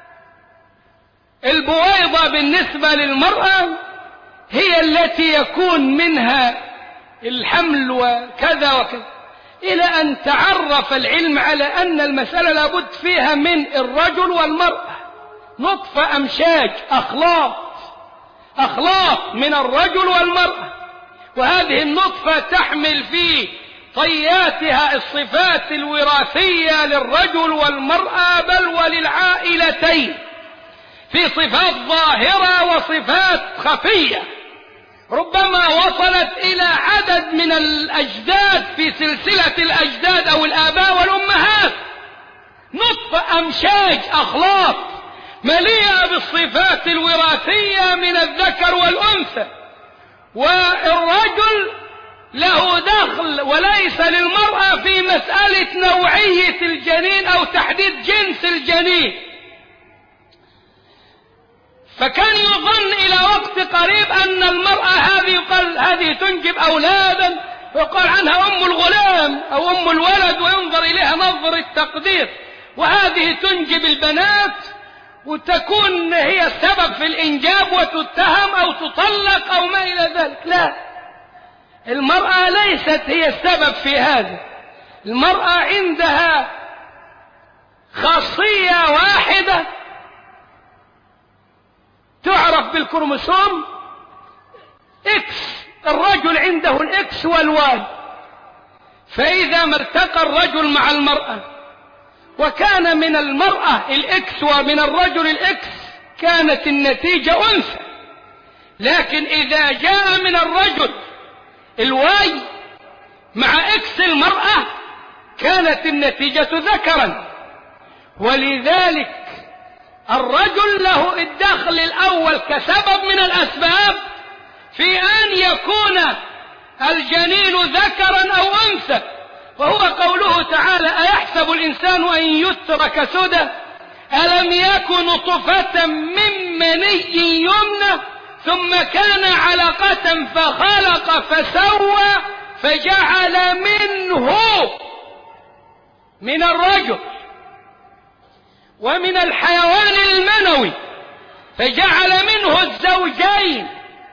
البويضة بالنسبة للمرأة هي التي يكون منها الحمل وكذا وكذا، إلى أن تعرف العلم على أن المسألة لابد فيها من الرجل والمرأة، نطفة أمشاج، أخلاط أخلاط من الرجل والمرأة، وهذه النطفة تحمل في طياتها الصفات الوراثية للرجل والمرأة بل وللعائلتين، في صفات ظاهرة وصفات خفية، ربما وصلت إلى عدد من الأجداد في سلسلة الأجداد أو الآباء والأمهات. نطفة أمشاج أخلاط مليئة بالصفات الوراثية من الذكر والأنثى، والرجل له دخل وليس للمرأة في مسألة نوعية الجنين أو تحديد جنس الجنين. فكان يظن إلى وقت قريب أن المرأة هذه يقال هذه تنجب أولادا ويقال عنها أم الغلام أو أم الولد وينظر إليها نظر التقدير، وهذه تنجب البنات وتكون هي السبب في الإنجاب وتتهم أو تطلق أو ما إلى ذلك. لا، المرأة ليست هي السبب في هذا. المرأة عندها خاصية واحدة تعرف بالكروموسوم إكس، الرجل عنده الإكس والواي، فإذا ما التقى الرجل مع المرأة وكان من المرأة الإكس ومن الرجل الإكس كانت النتيجة أنثى، لكن إذا جاء من الرجل الواي مع إكس المرأة كانت النتيجة ذكرا. ولذلك الرجل له الدخل الأول كسبب من الأسباب في أن يكون الجنين ذكرا أو أنثى، وهو قوله تعالى أيحسب الإنسان أن يترك سدى ألم يكن نطفة من مني يمنى ثم كان علقة فخلق فسوى فجعل منه من الرجل ومن الحيوان المنوي فجعل منه الزوجين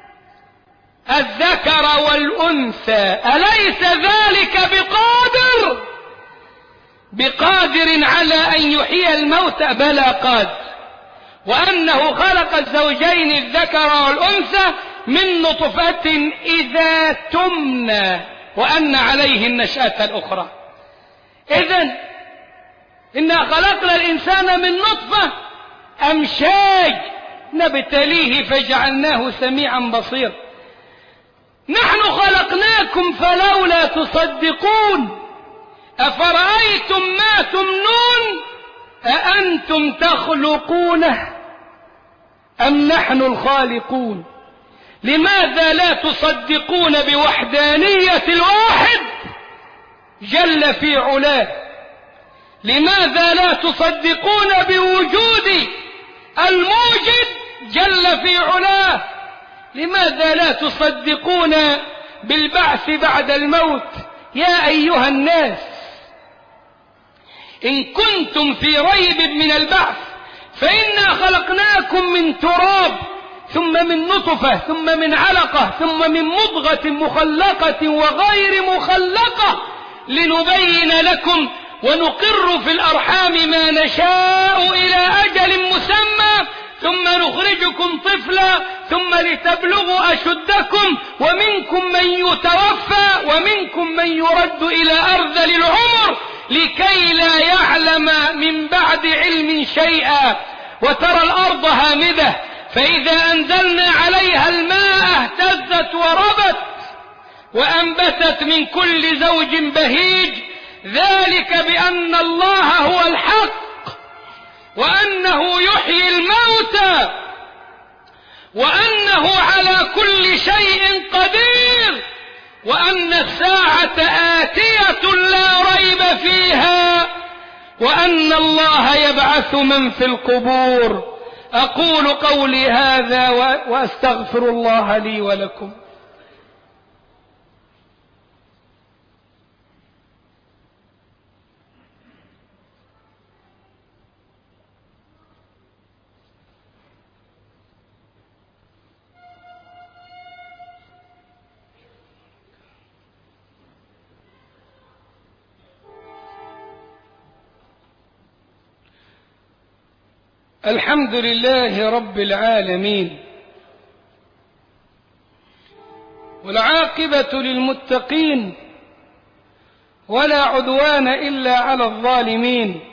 الذكر والأنثى أليس ذلك بقادر بقادر على أن يحيي الموتى؟ بلى قادر، وأنه خلق الزوجين الذكر والأنثى من نطفة إذا تمنى وأن عليه النشأة الأخرى. إذن إنا خلقنا الإنسان من نطفة أمشاج نبتليه فجعلناه سميعا بصيرا. نحن خلقناكم فلولا تصدقون أفرأيتم ما تمنون أأنتم تخلقونه أم نحن الخالقون؟ لماذا لا تصدقون بوحدانية الواحد جل في علاه؟ لماذا لا تصدقون بوجود الموجد جل في علاه؟ لماذا لا تصدقون بالبعث بعد الموت؟ يا أيها الناس إن كنتم في ريب من البعث فإنا خلقناكم من تراب ثم من نطفة ثم من علقة ثم من مضغة مخلقة وغير مخلقة لنبين لكم ونقر في الأرحام ما نشاء إلى أجل مسمى ثم نخرجكم طفلا ثم لتبلغوا أشدكم ومنكم من يتوفى ومنكم من يرد إلى أرذل العمر لكي لا يعلم من بعد علم شيئا. وترى الأرض هامدة فإذا أنزلنا عليها الماء اهتزت وربت وأنبتت من كل زوج بهيج، ذلك بأن الله هو الحق وأنه يحيي الموتى وأنه على كل شيء قدير وأن الساعة آتية لا ريب فيها وأن الله يبعث من في القبور. أقول قولي هذا وأستغفر الله لي ولكم. الحمد لله رب العالمين، والعاقبة للمتقين، ولا عدوان إلا على الظالمين،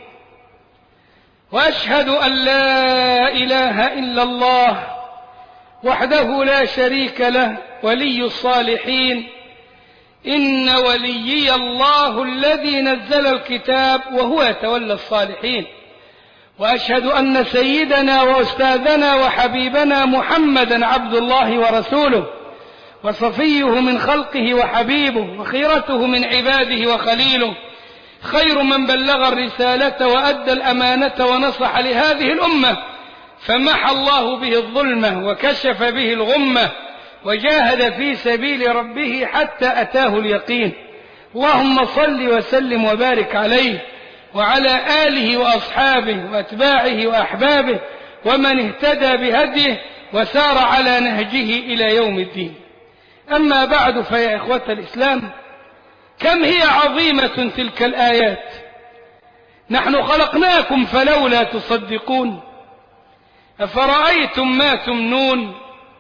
وأشهد أن لا إله إلا الله وحده لا شريك له ولي الصالحين. إن وليي الله الذي نزل الكتاب وهو يتولى الصالحين. وأشهد أن سيدنا وأستاذنا وحبيبنا محمدا عبد الله ورسوله وصفيه من خلقه وحبيبه وخيرته من عباده وخليله، خير من بلغ الرسالة وأدى الأمانة ونصح لهذه الأمة، فمحى الله به الظلمة وكشف به الغمة وجاهد في سبيل ربه حتى أتاه اليقين. اللهم صل وسلم وبارك عليه وعلى آله وأصحابه وأتباعه وأحبابه ومن اهتدى بهديه وسار على نهجه إلى يوم الدين. أما بعد، فيا إخوة الإسلام، كم هي عظيمة تلك الآيات. نحن خلقناكم فلولا تصدقون، أفرأيتم ما تمنون،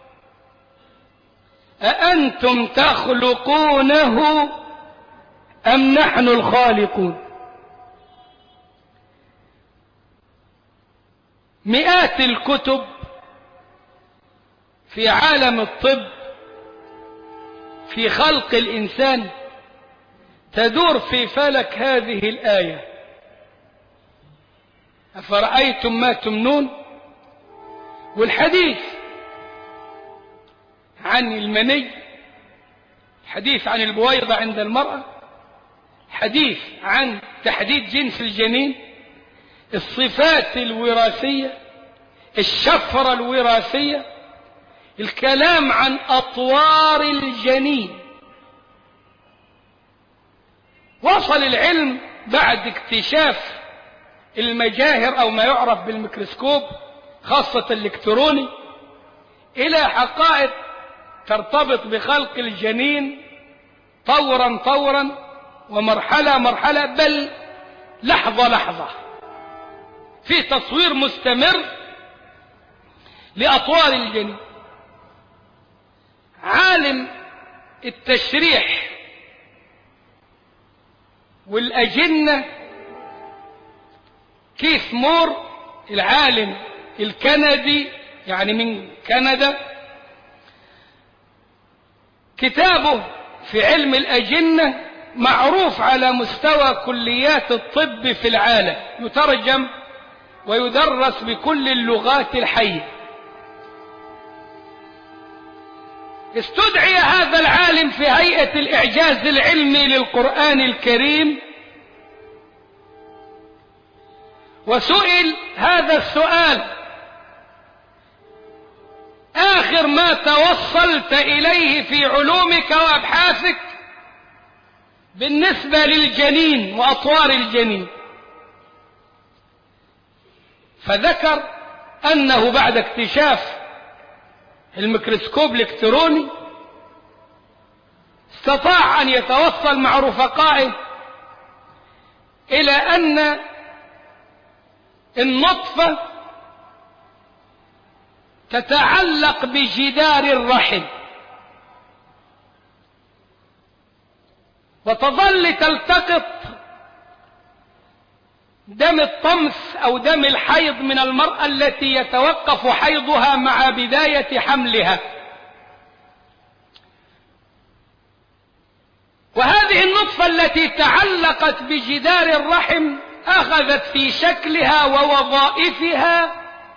أأنتم تخلقونه أم نحن الخالقون. مئات الكتب في عالم الطب في خلق الإنسان تدور في فلك هذه الآية: أفرأيتم ما تمنون. والحديث عن المني، حديث عن البويضة عند المرأة، حديث عن تحديد جنس الجنين، الصفات الوراثية، الشفرة الوراثية، الكلام عن أطوار الجنين. وصل العلم بعد اكتشاف المجاهر أو ما يعرف بالميكروسكوب، خاصة الإلكتروني، إلى حقائق ترتبط بخلق الجنين طورا طورا ومرحلة مرحلة، بل لحظة لحظة، في تصوير مستمر لأطوار الجنين. عالم التشريح والأجنة كيث مور، العالم الكندي يعني من كندا، كتابه في علم الأجنة معروف على مستوى كليات الطب في العالم، يترجم ويدرس بكل اللغات الحية. استدعي هذا العالم في هيئة الإعجاز العلمي للقرآن الكريم وسئل هذا السؤال: آخر ما توصلت إليه في علومك وأبحاثك بالنسبة للجنين وأطوار الجنين؟ فذكر أنه بعد اكتشاف الميكروسكوب الإلكتروني استطاع أن يتوصل مع رفقائه إلى أن النطفة تتعلق بجدار الرحم وتظل تلتقط دم الطمس أو دم الحيض من المرأة التي يتوقف حيضها مع بداية حملها. وهذه النطفة التي تعلقت بجدار الرحم أخذت في شكلها ووظائفها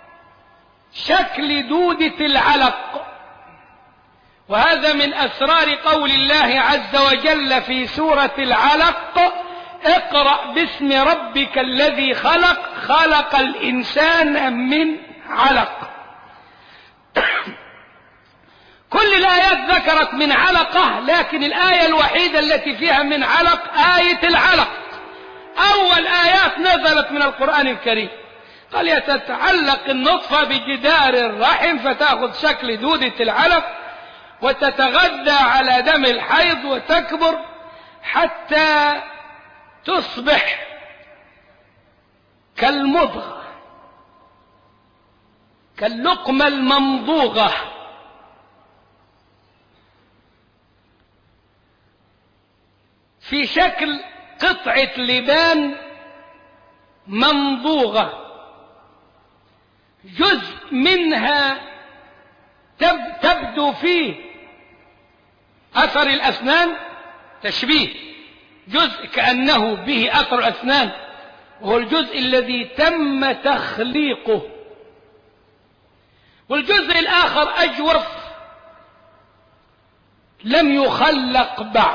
شكل دودة العلق. وهذا من أسرار قول الله عز وجل في سورة العلق: اقرأ باسم ربك الذي خلق خلق الإنسان من علق. كل الآيات ذكرت من علقة، لكن الآية الوحيدة التي فيها من علق آية العلق. أول آيات نزلت من القرآن الكريم قال يتتعلق النطفة بجدار الرحم فتأخذ شكل دودة العلق وتتغذى على دم الحيض وتكبر حتى تصبح كالمضغة، كاللقمة الممضوغة. في شكل قطعة لبان ممضوغة، جزء منها تبدو فيه أثر الأسنان، تشبيه جزء كأنه به أثر الأسنان، وهو الجزء الذي تم تخليقه، والجزء الآخر أجوف لم يخلق بعد.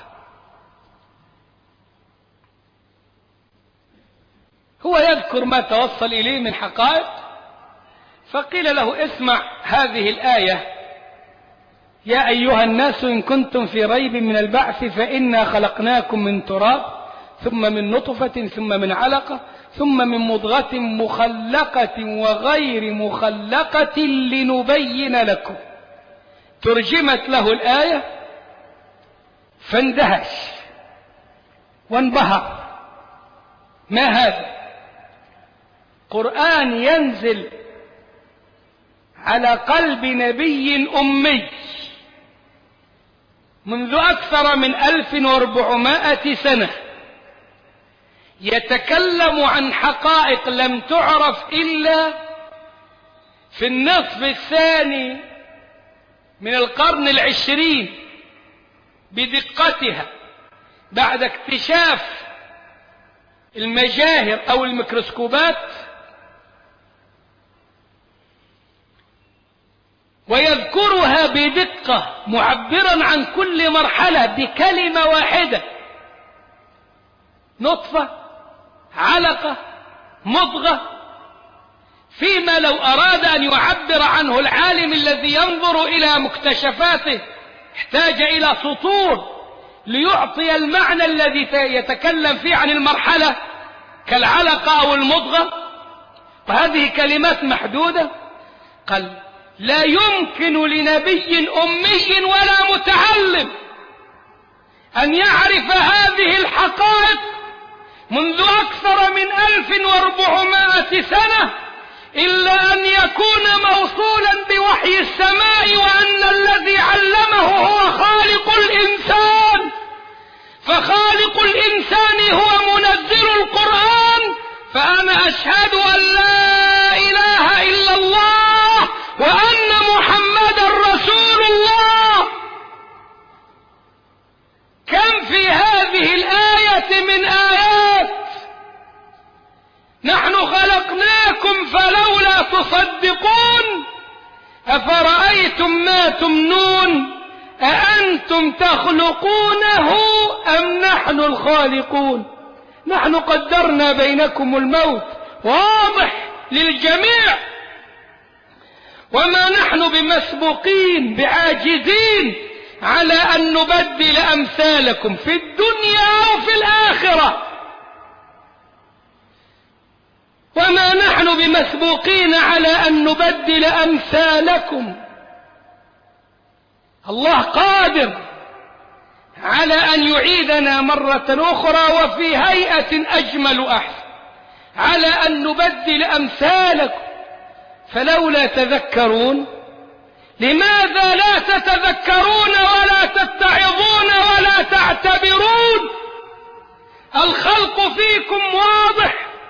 هو يذكر ما توصل إليه من حقائق، فقيل له اسمع هذه الآية: يا أيها الناس إن كنتم في ريب من البعث فإنا خلقناكم من تراب ثم من نطفة ثم من علقة ثم من مضغة مخلقة وغير مخلقة لنبين لكم. ترجمت له الآية فاندهش وانبهر. ما هذا؟ قرآن ينزل على قلب نبي أمي منذ أكثر من ألف وأربعمائة سنة، يتكلم عن حقائق لم تعرف إلا في النصف الثاني من القرن العشرين بدقتها، بعد اكتشاف المجاهر أو الميكروسكوبات، ويذكرها بدقة معبرا عن كل مرحلة بكلمة واحدة: نطفة، علقة، مضغة. فيما لو أراد أن يعبر عنه العالم الذي ينظر إلى مكتشفاته احتاج إلى سطور ليعطي المعنى الذي يتكلم فيه عن المرحلة كالعلقة أو المضغة، وهذه كلمات محدودة. قال لا يمكن لنبي أمي ولا متعلم أن يعرف هذه الحقائق منذ أكثر من ألف وأربعمائة سنة إلا أن يكون موصولا بوحي السماء، وأن الذي علمه هو خالق الإنسان، فخالق الإنسان هو منزل القرآن. فأنا أشهد أن لا إله إلا الله وأن محمدا رسول الله. كم في هذه الآية من آيات: نحن خلقناكم فلولا تصدقون، أفرأيتم ما تمنون، أأنتم تخلقونه أم نحن الخالقون، نحن قدرنا بينكم الموت. واضح للجميع. وما نحن بمسبوقين بعاجزين على أن نبدل أمثالكم في الدنيا أو في الآخرة. وما نحن بمسبوقين على أن نبدل أمثالكم. الله قادر على أن يعيدنا مرة أخرى وفي هيئة أجمل أحسن، على أن نبدل أمثالكم. فلولا تذكرون، لماذا لا تتذكرون ولا تتعظون ولا تعتبرون؟ الخلق فيكم واضح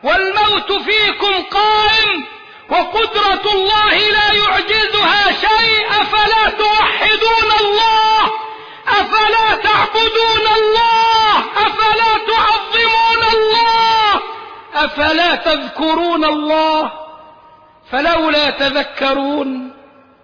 والموت فيكم قائم وقدرة الله لا يعجزها شيء، أفلا توحدون الله؟ أفلا تعبدون الله؟ أفلا تعظمون الله؟ أفلا تذكرون الله؟ فلولا تذكرون.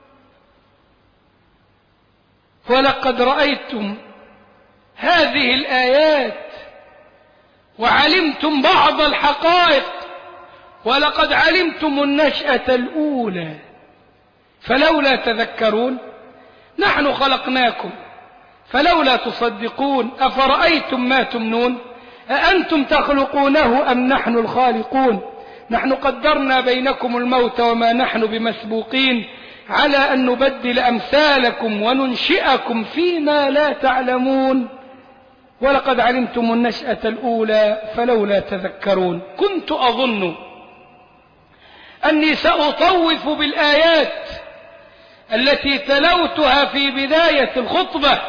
ولقد رأيتم هذه الآيات وعلمتم بعض الحقائق، ولقد علمتم النشأة الأولى، فلولا تذكرون. نحن خلقناكم فلولا تصدقون. أفرأيتم ما تمنون أأنتم تخلقونه أم نحن الخالقون؟ نحن قدرنا بينكم الموت وما نحن بمسبوقين على أن نبدل أمثالكم وننشئكم فيما لا تعلمون. ولقد علمتم النشأة الأولى فلولا تذكرون. كنت أظن أني سأطوف بالآيات التي تلوتها في بداية الخطبة،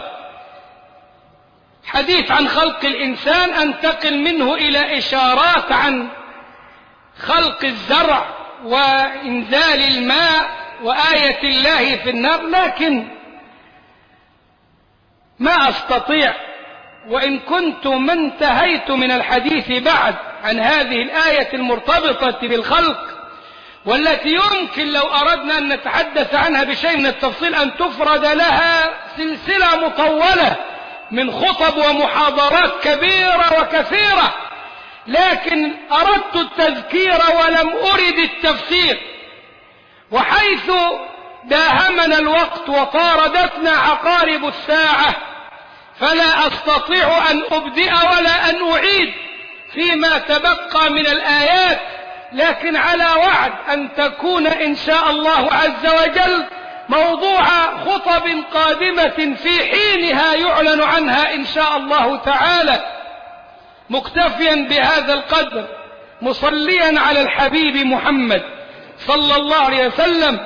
حديث عن خلق الإنسان، أنتقل منه إلى إشارات عن خلق الزرع وإنزال الماء وآية الله في النار، لكن ما أستطيع، وإن كنت ما انتهيت من الحديث بعد عن هذه الآية المرتبطة بالخلق، والتي يمكن لو أردنا أن نتحدث عنها بشيء من التفصيل أن تفرد لها سلسلة مطولة من خطب ومحاضرات كبيرة وكثيرة، لكن أردت التذكير ولم أرد التفسير. وحيث داهمنا الوقت وطاردتنا عقارب الساعة فلا أستطيع أن أبدئ ولا أن أعيد فيما تبقى من الآيات، لكن على وعد أن تكون إن شاء الله عز وجل موضوع خطب قادمة في حينها يعلن عنها إن شاء الله تعالى، مكتفيا بهذا القدر، مصليا على الحبيب محمد صلى الله عليه وسلم،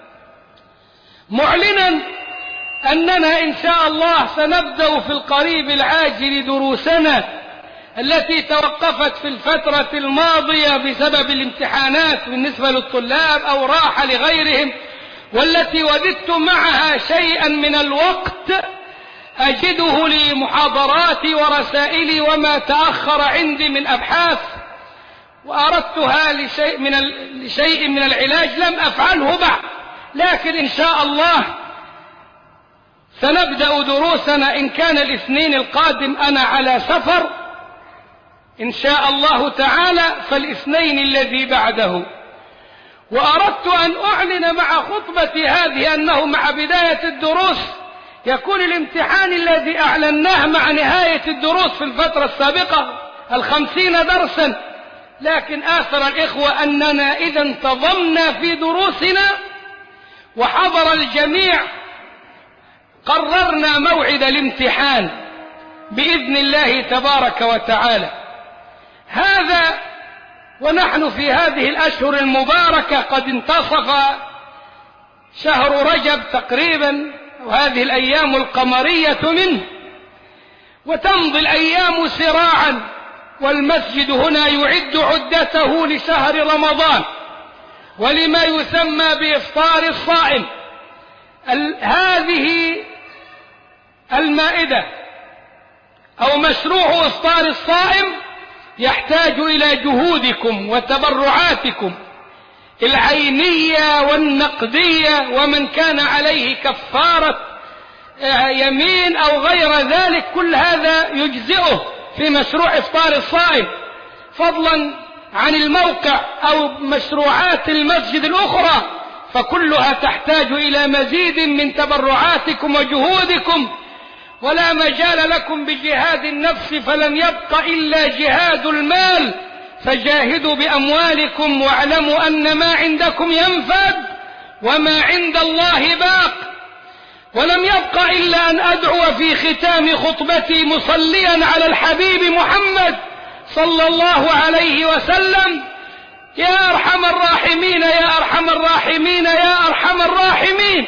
معلنا أننا إن شاء الله سنبدأ في القريب العاجل دروسنا التي توقفت في الفترة الماضية بسبب الامتحانات بالنسبة للطلاب أو راحة لغيرهم، والتي وجدت معها شيئا من الوقت أجده لمحاضراتي ورسائلي وما تأخر عندي من أبحاث، وأردتها لشيء من, لشيء من العلاج لم أفعله بعد، لكن إن شاء الله سنبدأ دروسنا إن كان الاثنين القادم أنا على سفر إن شاء الله تعالى، فالاثنين الذي بعده. وأردت أن أعلن مع خطبتي هذه أنه مع بداية الدروس يكون الامتحان الذي أعلناه مع نهاية الدروس في الفترة السابقة الخمسين درسا، لكن آثر الإخوة أننا إذا انتظمنا في دروسنا وحضر الجميع قررنا موعد الامتحان بإذن الله تبارك وتعالى. هذا ونحن في هذه الأشهر المباركة قد انتصف شهر رجب تقريبا، وهذه الأيام القمرية منه، وتمضي الأيام سراعا، والمسجد هنا يعد عدته لشهر رمضان ولما يسمى بإفطار الصائم. هذه المائدة أو مشروع إفطار الصائم يحتاج إلى جهودكم وتبرعاتكم العينية والنقدية، ومن كان عليه كفارة يمين أو غير ذلك كل هذا يجزئه في مشروع إفطار الصائم، فضلا عن الموقع أو مشروعات المسجد الأخرى، فكلها تحتاج إلى مزيد من تبرعاتكم وجهودكم، ولا مجال لكم بجهاد النفس فلن يبق إلا جهاد المال، فجاهدوا بأموالكم واعلموا أن ما عندكم ينفد وما عند الله باق. ولم يبق إلا أن أدعو في ختام خطبتي مصليا على الحبيب محمد صلى الله عليه وسلم: يا أرحم الراحمين يا أرحم الراحمين يا أرحم الراحمين،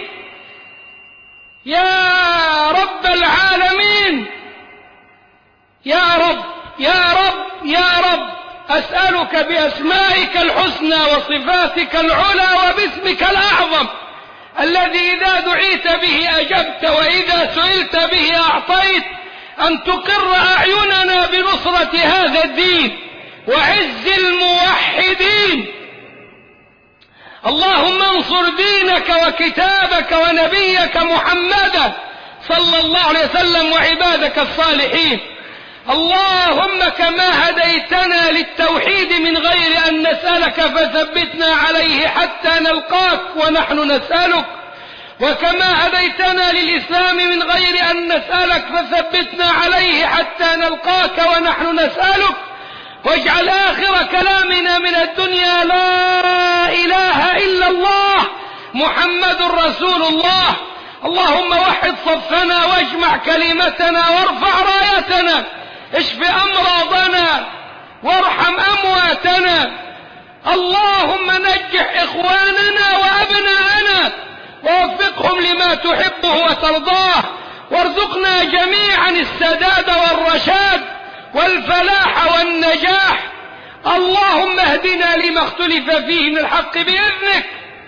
يا رب العالمين، يا رب يا رب يا رب أسألك بأسمائك الحسنى وصفاتك العلى وباسمك الأعظم الذي إذا دعيت به أجبت وإذا سئلت به أعطيت، أن تقر أعيننا بنصرة هذا الدين وعز الموحدين. اللهم انصر دينك وكتابك ونبيك محمدا صلى الله عليه وسلم وعبادك الصالحين. اللهم كما هديتنا للتوحيد من غير أن نسألك فثبتنا عليه حتى نلقاك ونحن نسألك، وكما هديتنا للإسلام من غير أن نسألك فثبتنا عليه حتى نلقاك ونحن نسألك. واجعل آخر كلامنا من الدنيا لا إله إلا الله محمد رسول الله. اللهم وحد صفنا واجمع كلمتنا وارفع رايتنا، اشف أمراضنا وارحم أمواتنا. اللهم نجح إخواننا وأبناءنا ووفقهم لما تحبه وترضاه، وارزقنا جميعا السداد والرشاد والفلاح والنجاح. اللهم اهدنا لما اختلف فيه من الحق بإذنك.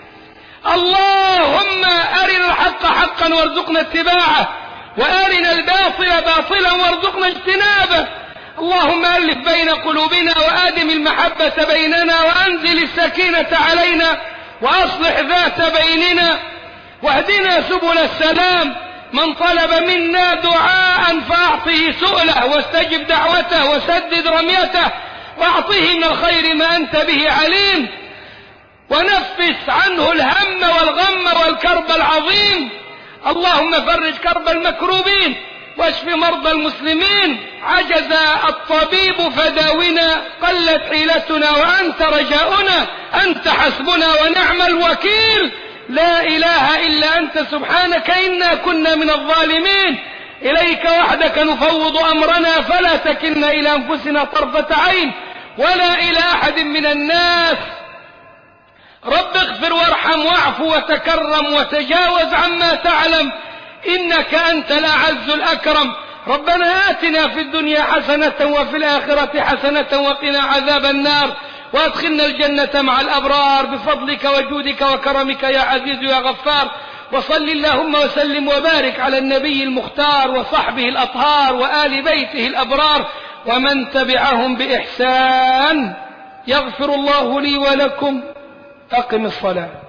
اللهم أرنا الحق حقا وارزقنا اتباعه، وأرنا الباطل باطلا وارزقنا اجتنابه. اللهم ألف بين قلوبنا وآدم المحبة بيننا، وأنزل السكينة علينا وأصلح ذات بيننا، واهدنا سبل السلام. من طلب منا دعاء فأعطه سؤله، واستجب دعوته وسدد رميته، واعطه من الخير ما أنت به عليم، ونفس عنه الهم والغم والكرب العظيم. اللهم فرج كرب المكروبين واشف مرضى المسلمين. عجز الطبيب فداونا، قلت حيلتنا وأنت رجاؤنا، أنت حسبنا ونعم الوكيل. لا إله إلا أنت سبحانك إنا كنا من الظالمين. إليك وحدك نفوض أمرنا، فلا تكلنا إلى أنفسنا طرفة عين ولا إلى أحد من الناس. رب اغفر وارحم واعف وتكرم وتجاوز عما تعلم، إنك أنت الأعز الأكرم. ربنا آتنا في الدنيا حسنة وفي الآخرة حسنة وقنا عذاب النار، وادخلنا الجنة مع الأبرار بفضلك وجودك وكرمك يا عزيز يا غفار. وصل اللهم وسلم وبارك على النبي المختار وصحبه الأطهار وآل بيته الأبرار ومن تبعهم بإحسان. يغفر الله لي ولكم. أقم الصلاة.